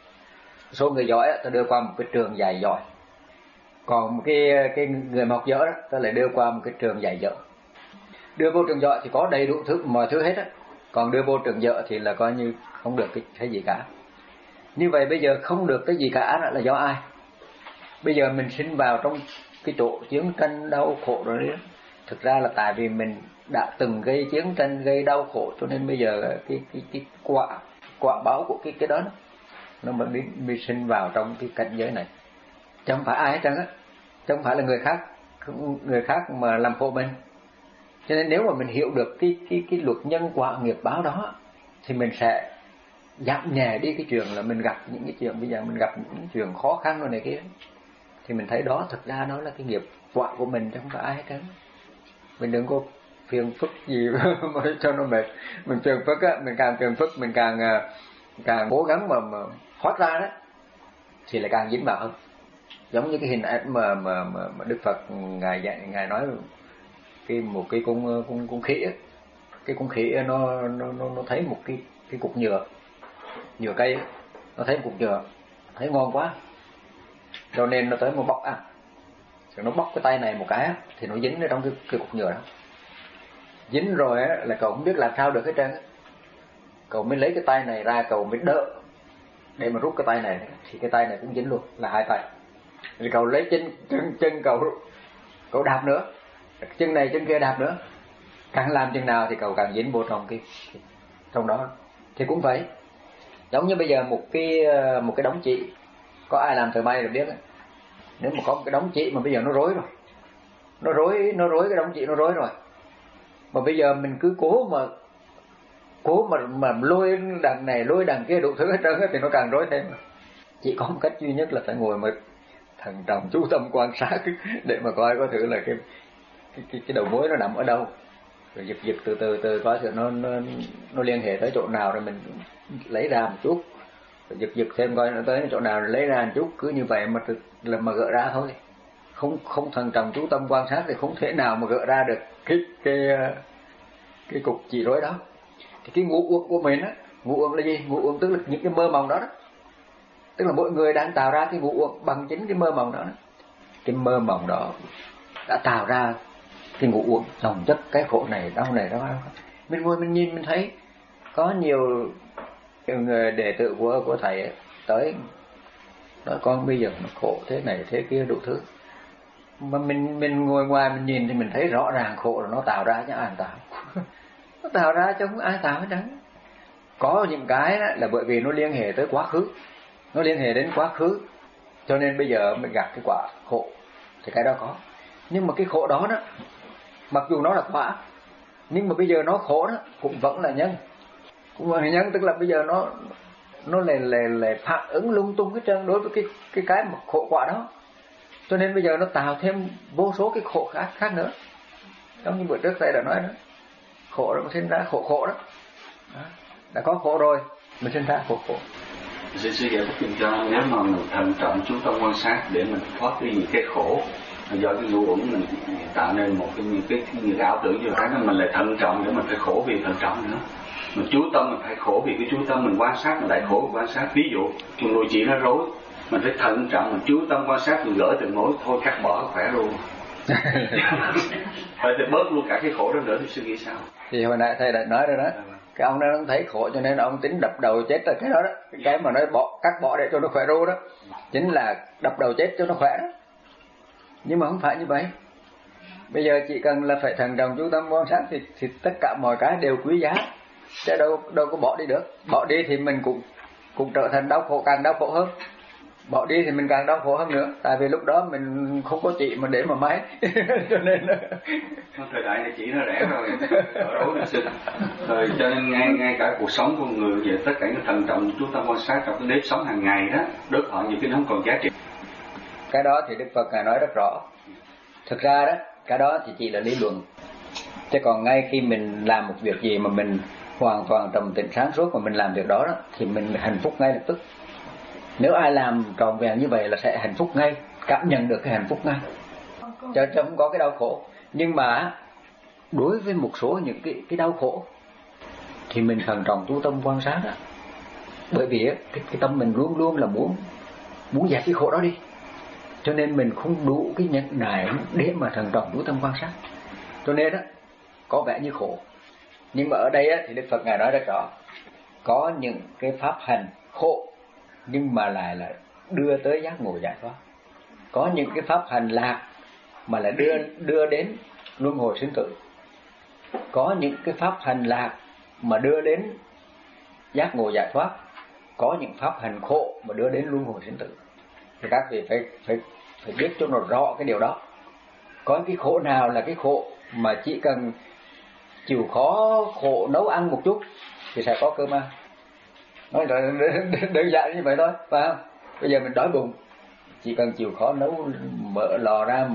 B: số người giỏi á ta đưa qua một cái trường dạy giỏi, còn một cái cái người mà học dở đó ta lại đưa qua một cái trường dạy dở. Đưa vô trường giỏi thì có đầy đủ thứ mọi thứ hết á, còn đưa vô trường dở thì là coi như không được cái, cái gì cả. Như vậy bây giờ không được cái gì cả là do ai? Bây giờ mình sinh vào trong cái chỗ chiến tranh đau khổ rồi đấy, thực ra là tại vì mình đã từng gây chiến tranh, gây đau khổ, cho nên bây giờ cái cái cái quả quả báo của cái cái đó nó mới mới, mới sinh vào trong cái cảnh giới này. Chứ không phải ai hết trơn á, chứ không phải là người khác người khác mà làm khổ mình. Cho nên nếu mà mình hiểu được cái cái cái luật nhân quả nghiệp báo đó thì mình sẽ giảm nhẹ đi cái chuyện là mình gặp những cái chuyện bây giờ mình gặp những chuyện khó khăn rồi này kia, thì mình thấy đó thực ra nó là cái nghiệp quả của mình chứ không phải ai hết trơn. Mình đừng có phiền phức gì mà cho nó mệt. Mình phiền phức á, mình càng phiền phức mình càng càng cố gắng mà, mà thoát ra đó thì lại càng dính vào hơn. Giống như cái hình ảnh mà mà mà, mà Đức Phật ngài dạy, ngài nói cái một cái con con con khỉ á, cái con khỉ nó nó nó nó thấy một cái cái cục nhựa nhựa cây á, nó thấy một cục nhựa thấy ngon quá, cho nên nó tới một bóc ăn. Rồi nó bóc cái tay này một cái á, thì nó dính ở trong cái, cái cục nhựa đó. Dính rồi á, là cậu không biết làm sao được hết trơn á. Cậu mới lấy cái tay này ra, cậu mới đỡ để mà rút cái tay này, thì cái tay này cũng dính luôn, là hai tay. Rồi cậu lấy chân chân chân cậu cậu đạp nữa, chân này chân kia đạp nữa, càng làm chừng nào thì cậu càng dính vô trong cái trong đó. Thì cũng vậy, giống như bây giờ một cái một cái đống chỉ, có ai làm thợ may rồi biết ấy. Nếu mà có một cái đống chỉ mà bây giờ nó rối rồi, nó rối nó rối cái đống chỉ nó rối rồi, mà bây giờ mình cứ cố mà cố mà mà lôi đằng này lôi đằng kia đủ thứ hết trơn thì nó càng rối thêm. Chỉ có một cách duy nhất là phải ngồi mà thận trọng chú tâm quan sát để mà coi có thử là cái cái cái, cái đầu mối nó nằm ở đâu, rồi giật giật từ từ từ coi thử nó nó nó liên hệ tới chỗ nào rồi mình lấy ra một chút, rồi giật giật thêm coi nó tới chỗ nào rồi lấy ra một chút, cứ như vậy mà là mà gỡ ra thôi. Không không thận trọng chú tâm quan sát thì không thể nào mà gỡ ra được cái cái cái cục chỉ rối đó. Thì cái ngũ uẩn của mình á, ngũ uẩn là gì? Ngũ uẩn tức là những cái mơ mộng đó, đó. Tức là mỗi người đang tạo ra cái ngũ uẩn bằng chính cái mơ mộng đó, đó. Cái mơ mộng đó đã tạo ra cái ngũ uẩn, dòng chất cái khổ này, đau này, đau đau. Mình ngồi mình nhìn mình thấy có nhiều người đệ tử của của thầy ấy, tới nói con bây giờ nó khổ thế này thế kia đủ thứ, mà mình mình ngồi ngoài mình nhìn thì mình thấy rõ ràng khổ là nó tạo ra chứ ai tạo. Nó tạo ra chứ không ai tạo hết trơn. Có những cái đó là bởi vì nó liên hệ tới quá khứ, nó liên hệ đến quá khứ, cho nên bây giờ mình gặp cái quả khổ thì cái đó có. Nhưng mà cái khổ đó đó, mặc dù nó là quả, nhưng mà bây giờ nó khổ đó cũng vẫn là nhân, cũng là nhân, tức là bây giờ nó nó lại lại lại phản ứng lung tung hết trơn đối với cái cái cái mà khổ quả đó, cho nên bây giờ nó tạo thêm vô số cái khổ khác khác nữa. Giống như bữa trước thầy đã nói đó, khổ đó, sinh ra khổ khổ đó. đó đã có khổ rồi mình sinh ra khổ khổ.
D: Sư sư giải thích cho, nếu mà mình thận trọng chú tâm quan sát để mình thoát cái gì cái khổ do cái ngũ uẩn mình tạo nên một cái những cái những cái ảo tưởng như thế, mình lại thận trọng để mình phải khổ vì thận trọng nữa. Mình chú tâm mình phải khổ vì cái chú tâm, mình quan sát mình lại khổ vì quan sát. Ví dụ chuồng nuôi chỉ nó rối Mình phải thận trọng, mình chú tâm quan sát, mình gỡ từng mối, thôi cắt bỏ khỏe luôn. Phải thì bớt luôn cả cái khổ đó nữa thì suy nghĩ sao?
B: Thì hồi nãy thầy đã nói rồi đó, cái ông đó ông thấy khổ cho nên ông tính đập đầu chết rồi. Cái đó đó, cái mà nói bỏ cắt bỏ để cho nó khỏe ru đó, chính là đập đầu chết cho nó khỏe đó. Nhưng mà không phải như vậy. Bây giờ chỉ cần là phải thận trọng chú tâm quan sát thì, thì tất cả mọi cái đều quý giá, chứ đâu đâu có bỏ đi được. Bỏ đi thì mình cũng cũng trở thành đau khổ, càng đau khổ hơn. Bỏ đi thì mình càng đau khổ hơn nữa, tại vì lúc đó mình không có chị mà để mà máy. Cho nên
D: thời đại này chỉ nó rẻ rồi, đỡ đối sự. Rồi cho nên ngay ngay cả cuộc sống của người vậy, tất cả những thận trọng chú tâm quan sát trong cái nếp sống hàng ngày đó, đối họ nhiều khi nó không còn giá trị.
B: Cái đó thì Đức Phật ngài nói rất rõ. Thực ra đó, cái đó thì chỉ là lý luận. Chứ còn ngay khi mình làm một việc gì mà mình hoàn toàn trầm tĩnh sáng suốt mà mình làm việc đó, đó thì mình hạnh phúc ngay lập tức. Nếu ai làm tròn vẹn như vậy là sẽ hạnh phúc ngay, cảm nhận được cái hạnh phúc ngay, cho chứ không có cái đau khổ. Nhưng mà đối với một số những cái cái đau khổ thì mình thận trọng chú tâm quan sát đó. Bởi vì cái, cái tâm mình luôn luôn là muốn muốn giải cái khổ đó đi, cho nên mình không đủ cái nhẫn nại để mà thận trọng chú tâm quan sát. Cho nên đó có vẻ như khổ, nhưng mà ở đây á, thì Đức Phật ngài nói rất rõ, có những cái pháp hành khổ nhưng mà lại là đưa tới giác ngộ giải thoát. Có những cái pháp hành lạc mà lại đưa đưa đến luân hồi sinh tử. Có những cái pháp hành lạc mà đưa đến giác ngộ giải thoát. Có những pháp hành khổ mà đưa đến luân hồi sinh tử. Thì các vị phải phải phải biết cho nó rõ cái điều đó. Có cái khổ nào là cái khổ mà chỉ cần chịu khó khổ nấu ăn một chút thì sẽ có cơm ăn. Nói là đơn giản như vậy thôi, phải không? Bây giờ mình đói bụng, chỉ cần chịu khó nấu, mở lò ra,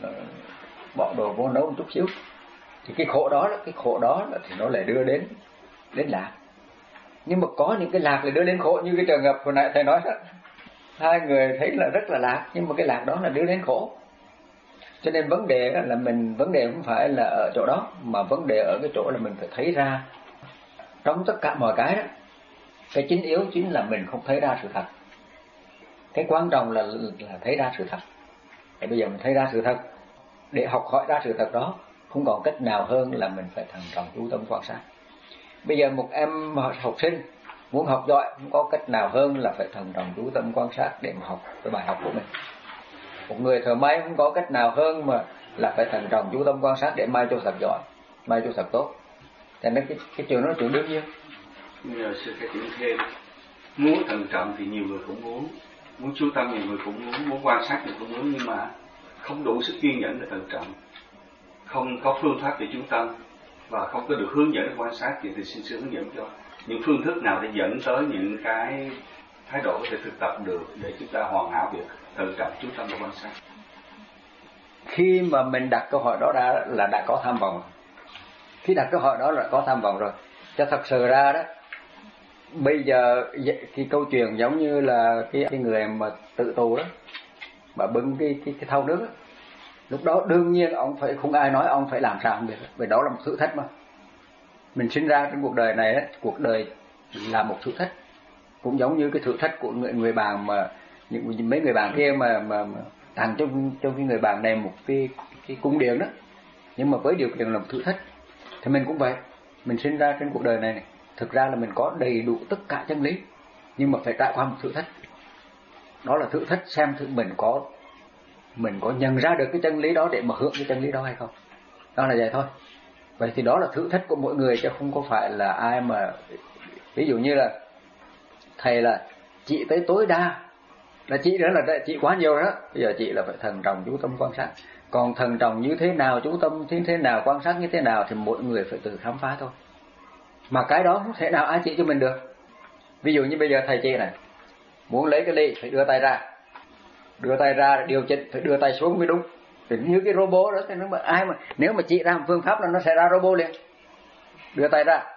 B: bỏ đồ vô nấu một chút xíu, thì cái khổ đó, cái khổ đó thì nó lại đưa đến đến lạc. Nhưng mà có những cái lạc lại đưa đến khổ, như cái trường hợp hồi nãy thầy nói đó, hai người thấy là rất là lạc, nhưng mà cái lạc đó là đưa đến khổ. Cho nên vấn đề là mình, vấn đề không phải là ở chỗ đó, mà vấn đề ở cái chỗ là mình phải thấy ra trong tất cả mọi cái đó. Cái chính yếu chính là mình không thấy ra sự thật. Cái quan trọng là, là thấy ra sự thật. Để bây giờ mình thấy ra sự thật, để học hỏi ra sự thật đó, không còn cách nào hơn là mình phải thận trọng chú tâm quan sát. Bây giờ một em học sinh muốn học giỏi, không có cách nào hơn là phải thận trọng chú tâm quan sát để mà học cái bài học của mình. Một người thợ may không có cách nào hơn mà là phải thận trọng chú tâm quan sát để may cho thật giỏi, may cho thật tốt. Cho nên cái, cái chuyện đó là chuyện đương nhiên.
D: Nhờ sự phát triển thêm, muốn thận trọng thì nhiều người cũng muốn, muốn chú tâm nhiều người cũng muốn, muốn quan sát nhiều người cũng muốn, nhưng mà không đủ sức kiên nhẫn để thận trọng, không có phương pháp để chú tâm và không có được hướng dẫn để quan sát thì, thì xin sư hướng dẫn cho những phương thức nào để dẫn tới những cái thái độ có thể thực tập được để chúng ta hoàn hảo việc thận trọng chú tâm và quan sát.
B: Khi mà mình đặt câu hỏi đó ra là đã có tham vọng. Khi đặt câu hỏi đó là có tham vọng rồi. Cho thật sự ra đó, bây giờ cái câu chuyện giống như là cái, cái người mà tự tù đó, mà bưng cái cái, cái thau nước đó. Lúc đó đương nhiên ông phải, không ai nói ông phải làm sao không biết, vì đó là một thử thách mà. Mình sinh ra trên cuộc đời này đó, cuộc đời là một thử thách, cũng giống như cái thử thách của người người bạn mà những mấy người bạn kia mà mà, mà tặng cho cho cái người bạn này một cái cái cung điện đó, nhưng mà với điều kiện là một thử thách. Thì mình cũng vậy, mình sinh ra trên cuộc đời này, này thực ra là mình có đầy đủ tất cả chân lý, nhưng mà phải trải qua một thử thách. Đó là thử thách xem thử mình có mình có nhận ra được cái chân lý đó để mà hướng cái chân lý đó hay không. Đó là vậy thôi. Vậy thì đó là thử thách của mỗi người, chứ không có phải là ai mà, ví dụ như là thầy là chị tới tối đa là chị đó là chị quá nhiều đó, bây giờ chị là phải thần trọng chú tâm quan sát. Còn thần trọng như thế nào, chú tâm như thế nào, quan sát như thế nào thì mỗi người phải tự khám phá thôi. Mà cái đó không thể nào ai chỉ cho mình được. Ví dụ như bây giờ thầy chị này muốn lấy cái ly phải đưa tay ra, đưa tay ra điều chỉnh, phải đưa tay xuống mới đúng. Thì như cái robot đó, thì nó mà ai mà nếu mà chỉ ra một phương pháp là nó sẽ ra robot liền. Đưa tay ra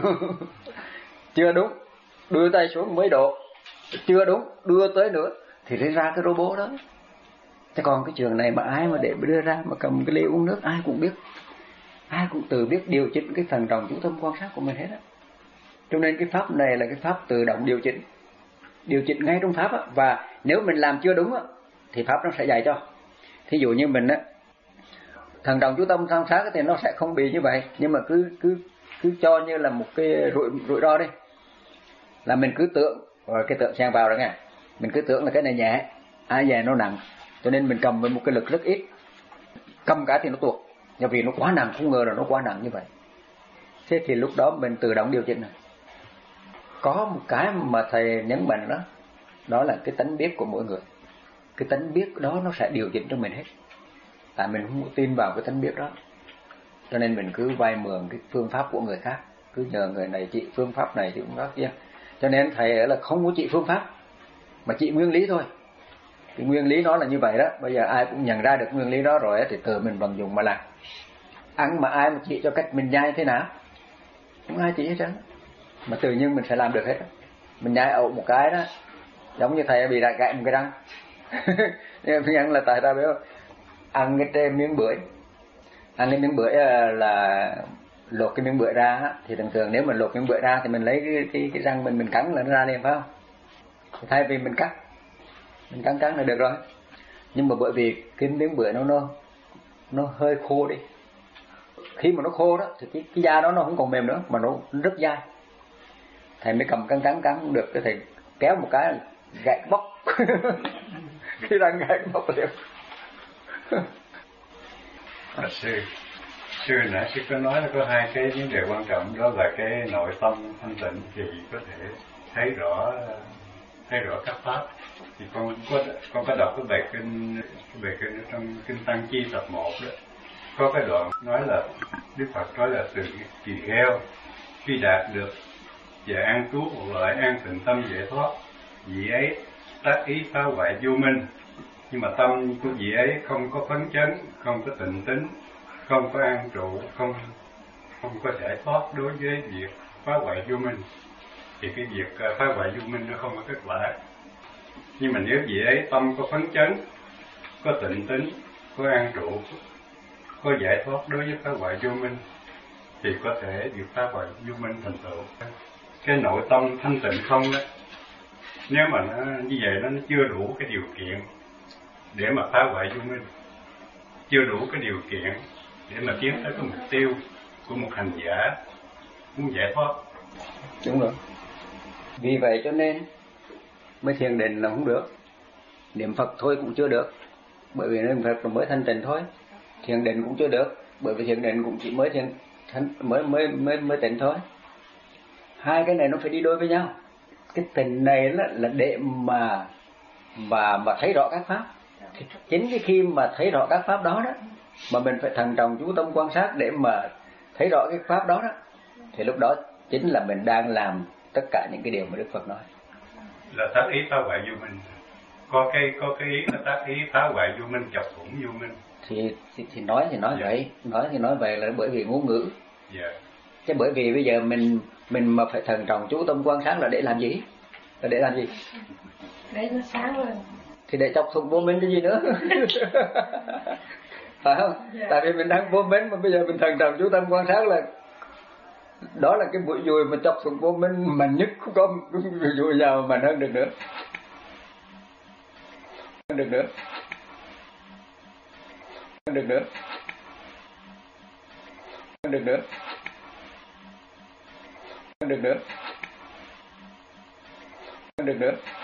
B: chưa đúng, đưa tay xuống mới độ, chưa đúng, đưa tới nữa thì lấy ra cái robot đó. Thế còn cái trường này mà ai mà để đưa ra mà cầm cái ly uống nước, ai cũng biết, ai cũng tự biết điều chỉnh cái thần trọng chú tâm quan sát của mình hết á. Cho nên cái pháp này là cái pháp tự động điều chỉnh. điều chỉnh ngay trong pháp á. Và nếu mình làm chưa đúng á, thì pháp nó sẽ dạy cho. Thí dụ như mình á, thận trọng chú tâm quan sát thì nó sẽ không bị như vậy, nhưng mà cứ cứ cứ cho như là một cái rủi rủi ro đi, là mình cứ tưởng rồi cái tưởng xen vào rồi nghe, mình cứ tưởng là cái này nhẹ, ai về nó nặng, cho nên mình cầm với một cái lực rất ít, cầm cái thì nó tuột, nhưng vì nó quá nặng, không ngờ là nó quá nặng như vậy. Thế thì lúc đó mình tự động điều chỉnh này. Có một cái mà thầy nhấn mạnh đó, đó là cái tánh biết của mỗi người. Cái tánh biết đó nó sẽ điều chỉnh cho mình hết. Tại mình không tin vào cái tánh biết đó, cho nên mình cứ vay mượn cái phương pháp của người khác, cứ nhờ người này trị phương pháp này thì cũng đó kia. Cho nên thầy là không có trị phương pháp, mà trị nguyên lý thôi. Cái nguyên lý nó là như vậy đó. Bây giờ ai cũng nhận ra được nguyên lý đó rồi thì tự mình vận dụng mà làm. Ăn mà ai mà chỉ cho cách mình nhai thế nào, không ai chỉ hết trơn, mà tự nhiên mình sẽ làm được hết. Mình nhai ẩu một cái đó, giống như thầy bị đại gãy một cái răng. Nhưng mà ăn là tại sao biết không? Ăn cái trên miếng bưởi, ăn cái miếng bưởi là lột cái miếng bưởi ra, thì thường thường nếu mình lột miếng bưởi ra thì mình lấy cái cái, cái răng mình mình cắn là nó ra liền, phải không? Thay vì mình cắt, mình cắn cắn là được rồi. Nhưng mà bởi vì cái miếng bưởi nó nó nó hơi khô đi, khi mà nó khô đó thì cái, cái da đó nó không còn mềm nữa, mà nó rất dai. Thầy mới cầm cắn cắn cắn cũng được, cái thầy kéo một cái gãy bóc. Khi răng gãy bóc liền.
E: À, sư sư nãy sư có nói là có hai cái vấn đề quan trọng, đó là cái nội tâm thanh tịnh thì có thể thấy rõ thấy rõ các pháp. Thì con có con có đọc cái bài kinh cái bài kinh trong kinh Tăng Chi tập một đó, có cái đoạn nói là Đức Phật nói là từ tỳ kheo khi đạt được và an trú một loại an tịnh tâm giải thoát, vị ấy tác ý phá hoại vô minh, nhưng mà tâm của vị ấy không có phấn chấn, không có tịnh tính, không có an trụ, không không có giải thoát đối với việc phá hoại vô minh, thì cái việc phá hoại vô minh nó không có kết quả. Nhưng mà nếu vị ấy tâm có phấn chấn, có tịnh tính, có an trụ, có giải thoát đối với phá hoại vô minh, thì có thể việc phá hoại vô minh thành tựu. Cái nội tâm thanh tịnh không đó, nếu mà nó như vậy nó chưa đủ cái điều kiện để mà phá hoại vô minh, chưa đủ cái điều kiện để mà tiến tới cái mục tiêu của một hành giả muốn giải thoát.
B: Đúng rồi. Vì vậy cho nên mới thiền định là không được, niệm Phật thôi cũng chưa được, bởi vì niệm Phật mới thanh tịnh thôi. Thiền định cũng chưa được, bởi vì thiền định cũng chỉ mới thiền thanh, mới mới mới mới tịnh thôi. Hai cái này nó phải đi đôi với nhau. Cái tịnh này là, là để mà mà mà thấy rõ các pháp. Thì chính cái khi mà thấy rõ các pháp đó đó, mà mình phải thận trọng chú tâm quan sát để mà thấy rõ cái pháp đó đó, thì lúc đó chính là mình đang làm tất cả những cái điều mà Đức Phật nói.
E: Là tác ý phá hoại vô minh. Có cái có cái ý là tác ý phá hoại vô minh, chọc thủng vô minh.
B: Thì, thì thì nói thì nói yeah. vậy, nói thì nói vậy là bởi vì ngôn ngữ.
E: Yeah.
B: Chứ bởi vì bây giờ mình mình mà phải thận trọng chú tâm quan sát là để làm gì? Là để làm gì?
F: Để nó sáng lên.
B: Thì để chọc thủng vô minh cái gì nữa? Phải không? Yeah. Tại vì mình đang vô minh mà bây giờ mình thận trọng chú tâm quan sát là đó là cái bụi dùi mà chọc thủng vô minh mạnh nhất, không có cái bụi dùi nào mạnh hơn được nữa. Hơn được nữa. Hơn được nữa. Hơn được nữa. Hơn được nữa. Hơn được nữa.